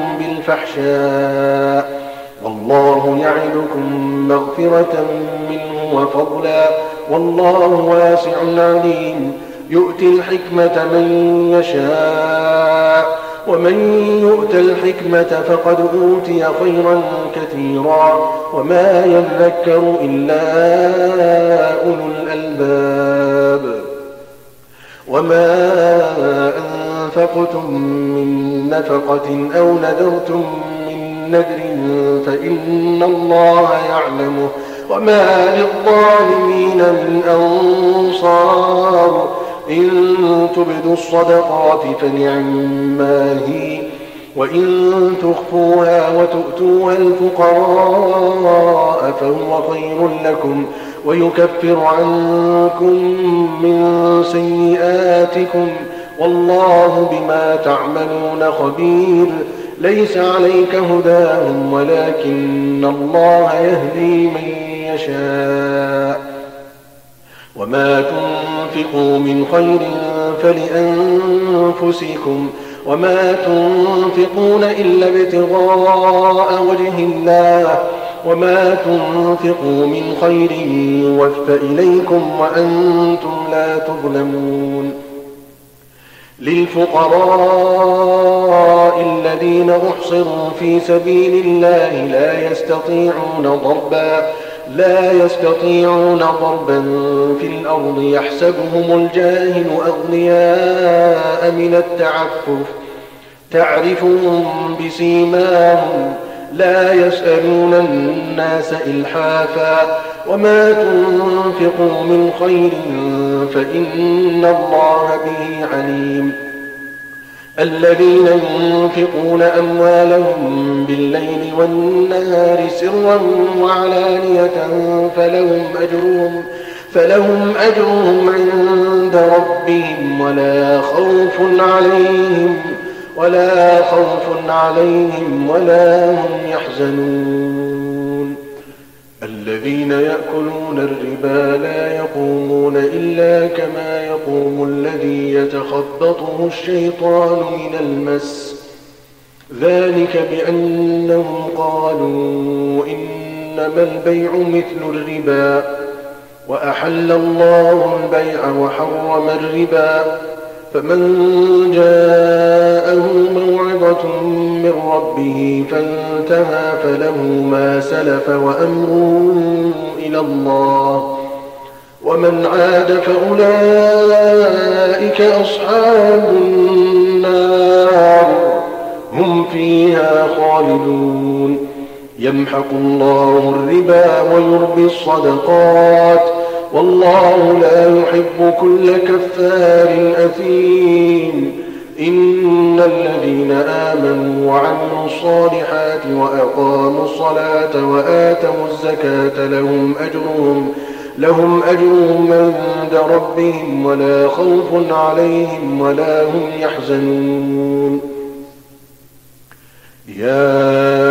بالفحشاء والله يعدكم مغفرة منه وفضلا والله واسع عليم. يؤتي الحكمة من يشاء ومن يؤت الحكمة فقد أوتي خيرا كثيرا وما يذكر إلا أولو الألباب. وما أنفقتم من نفقة أو نذرتم من نذر فإن الله يعلمه وما للظالمين من أنصار. إن تبدوا الصدقات فنعما هي وإن تخفوها وتؤتوها الفقراء فهو خير لكم ويكفر عنكم من سيئاتكم والله بما تعملون خبير. ليس عليك هداهم ولكن الله يهدي من يشاء. وما تنفقوا من خير فلأنفسكم وما تنفقون إلا ابتغاء وجه الله وما تنفقوا من خير يوفى إليكم وأنتم لا تظلمون. للفقراء الذين أحصروا في سبيل الله لا يستطيعون ضربا لا يستطيعون ضربا في الأرض يحسبهم الجاهل أغنياء من التعفف تعرفهم بسيماهم لا يسألون الناس إلحافا. وما تنفقوا من خير فإن الله به عليم. الذين ينفقون أموالهم بالليل والنهار سرا وعلانية فلهم أجرهم فلهم أجرهم عند ربهم ولا خوف عليهم ولا خوف عليهم ولا هم يحزنون. الذين يأكلون الربا لا يقومون إلا كما يقوم الذي يتخبطه الشيطان من المس ذلك بأنهم قالوا إنما البيع مثل الربا وأحل الله البيع وحرم الربا. فمن جاءه موعظة من ربه فانتهى فله ما سلف وأمره إلى الله ومن عاد فأولئك أصحاب النار هم فيها خالدون. يمحق الله الربا ويربي الصدقات والله لا يحب كل كفار أثيم. إن الذين آمنوا وعملوا الصالحات وأقاموا الصلاة وآتوا الزكاة لهم أجرهم لهم أجرهم عند ربهم ولا خوف عليهم ولا هم يحزنون. يا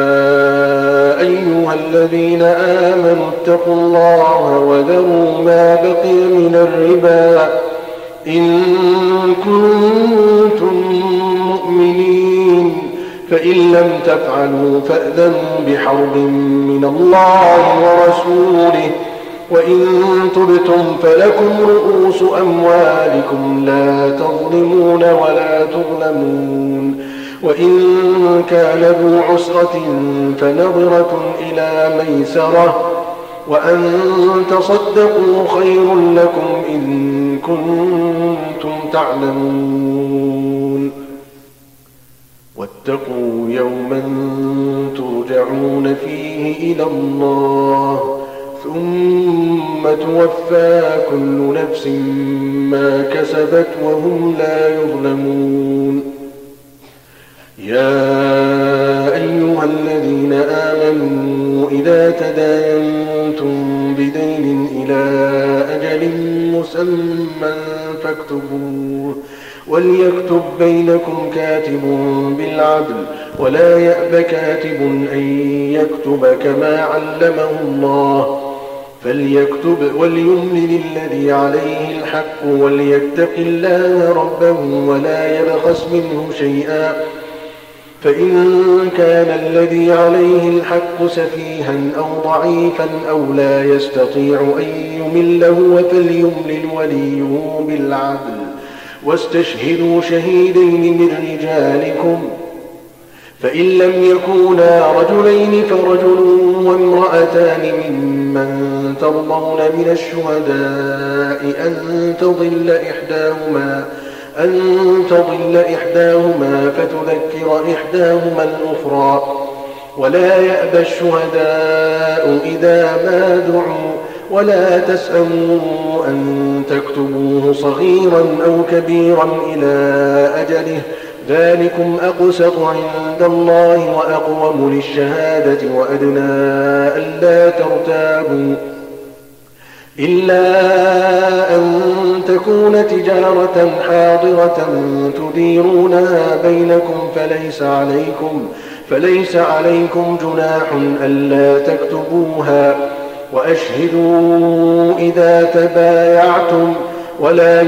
أيها الذين آمنوا اتقوا الله وذروا ما بقي من الربا إن كنتم مؤمنين فإن لم تفعلوا فأذنوا بحرب من الله ورسوله وإن تبتم فلكم رؤوس أموالكم لا تظلمون ولا تظلمون. وإن كان ذو عسرة فنظرة إلى ميسرة وأن تصدقوا خير لكم إن كنتم تعلمون. واتقوا يوما ترجعون فيه إلى الله ثم توفى كل نفس ما كسبت وهم لا يظلمون. يا أيها الذين آمنوا إذا تداينتم بدين إلى أجل مسمى فاكتبوه وليكتب بينكم كاتب بالعدل ولا يأب كاتب أن يكتب كما علمه الله فليكتب وليملل الذي عليه الحق وليتق الله ربه ولا يبخس منه شيئا فإن كان الذي عليه الحق سفيها أو ضعيفا أو لا يستطيع أن يمل هو فليملل وليه بالعدل واستشهدوا شهيدين من رجالكم فإن لم يكونا رجلين فرجل وامرأتان ممن ترضون من الشهداء أن تضل إحداهما أن تضل إحداهما فتذكر إحداهما الأخرى ولا يأبى الشهداء إذا ما دعوا ولا تسأموا أن تكتبوه صغيرا أو كبيرا إلى أجله ذلكم أقسط عند الله وأقوم للشهادة وأدنى ألا ترتابوا إلا أن تكون تجارة حاضرة تديرونها بينكم فليس عليكم فليس عليكم جناح ألا تكتبوها وأشهدوا إذا تبايعتم ولا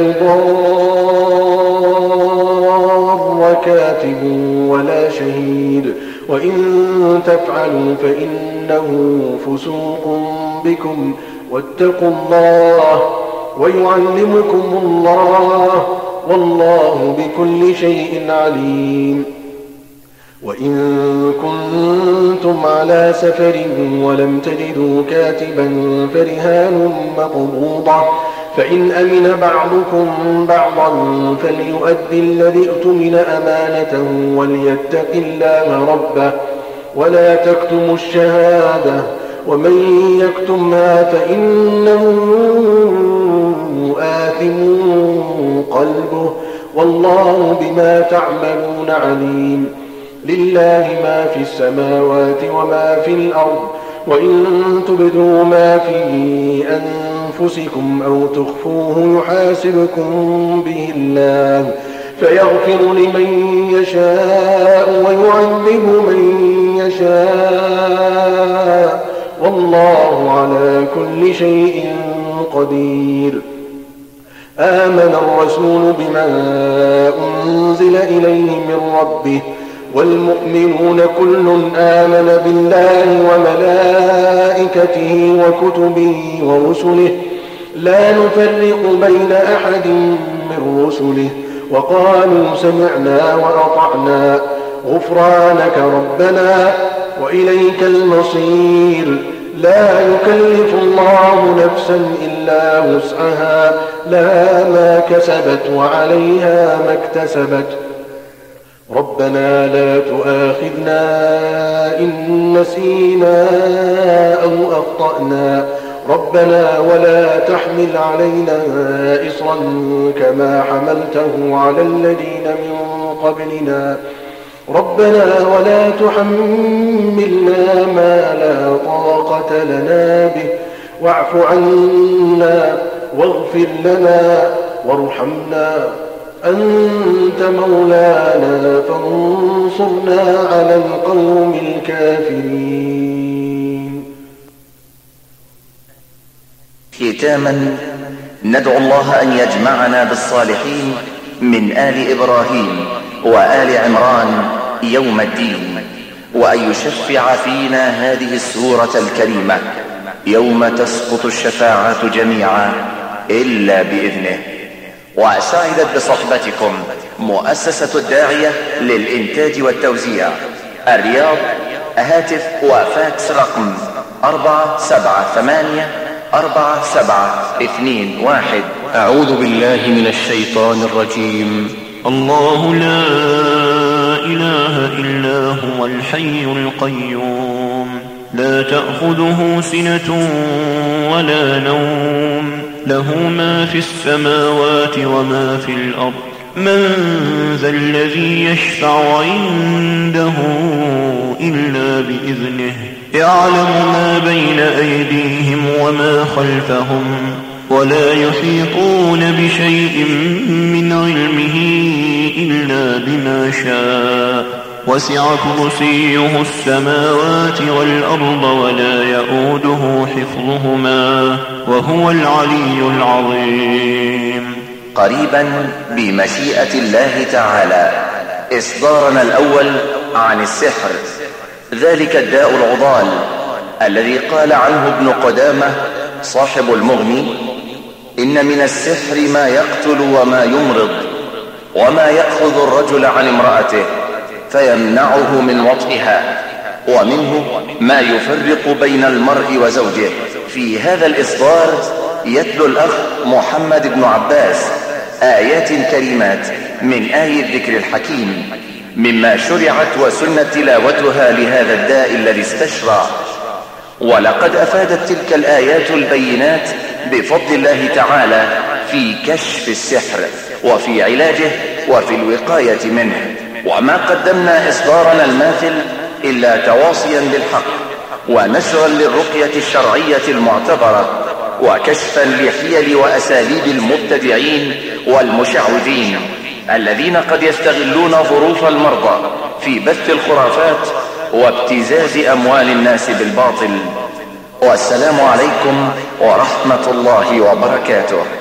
يضار كاتب ولا شهيد وإن تفعلوا فإنه فسوق بكم واتقوا الله ويعلمكم الله والله بكل شيء عليم. وإن كنتم على سفر ولم تجدوا كاتبا فرهان مقبوضة فإن أمن بعضكم بعضا فليؤدي الذي اؤتمن أمانته وليتق الله ربه ولا تكتموا الشهادة ومن يكتمها فإنه آثم قلبه والله بما تعملون عليم. لله ما في السماوات وما في الأرض وإن تبدوا ما في أنفسكم أو تخفوه يحاسبكم به الله فيغفر لمن يشاء ويعذب من يشاء والله على كل شيء قدير. آمن الرسول بما أنزل إليه من ربه والمؤمنون كل آمن بالله وملائكته وكتبه ورسله لا نفرق بين أحد من رسله وقالوا سمعنا وأطعنا غفرانك ربنا وإليك المصير. لا يكلف الله نفسا إلا وسعها لها ما كسبت وعليها ما اكتسبت ربنا لا تؤاخذنا إن نسينا أو أخطأنا ربنا ولا تحمل علينا إصرا كما حملته على الذين من قبلنا ربنا ولا تحملنا ما لا طاقة لنا به واعف عنا واغفر لنا وارحمنا أنت مولانا فانصرنا على القوم الكافرين. ختاما ندعو الله أن يجمعنا بالصالحين من آل إبراهيم وآل عمران يوم الدين، وأن يشفع فينا هذه السورة الكريمة يوم تسقط الشفاعات جميعا إلا بإذنه. وسعدت بصحبتكم مؤسسة الداعية للإنتاج والتوزيع الرياض. هاتف وفاكس رقم أربعة سبعة ثمانية أربعة سبعة اثنين واحد. أعوذ بالله من الشيطان الرجيم. الله لا إله إلا هو الحي القيوم لا تأخذه سنة ولا نوم له ما في السماوات وما في الأرض من ذا الذي يشفع عنده إلا بإذنه يعلم ما بين أيديهم وما خلفهم ولا يحيطون بشيء من علمه إلا بما شاء وسع كرسيه السماوات والأرض ولا يؤوده حفظهما وهو العلي العظيم. قريبا بمشيئة الله تعالى إصدارنا الأول عن السحر، ذلك الداء العضال الذي قال عنه ابن قدامة صاحب المغني: إن من السحر ما يقتل وما يمرض وما يأخذ الرجل عن امرأته فيمنعه من وطئها، ومنه ما يفرق بين المرء وزوجه. في هذا الإصدار يتلو الأخ محمد بن عباس آيات كريمات من آية الذكر الحكيم مما شرعت وسنت تلاوتها لهذا الداء الذي استشرع. ولقد أفادت تلك الآيات البينات بفضل الله تعالى في كشف السحر وفي علاجه وفي الوقاية منه. وما قدمنا إصدارنا الماثل إلا تواصيا للحق ونشرا للرقية الشرعية المعتبرة وكشفا لحيل وأساليب المبتدعين والمشعوذين الذين قد يستغلون ظروف المرضى في بث الخرافات وابتزاز أموال الناس بالباطل. والسلام عليكم ورحمة الله وبركاته.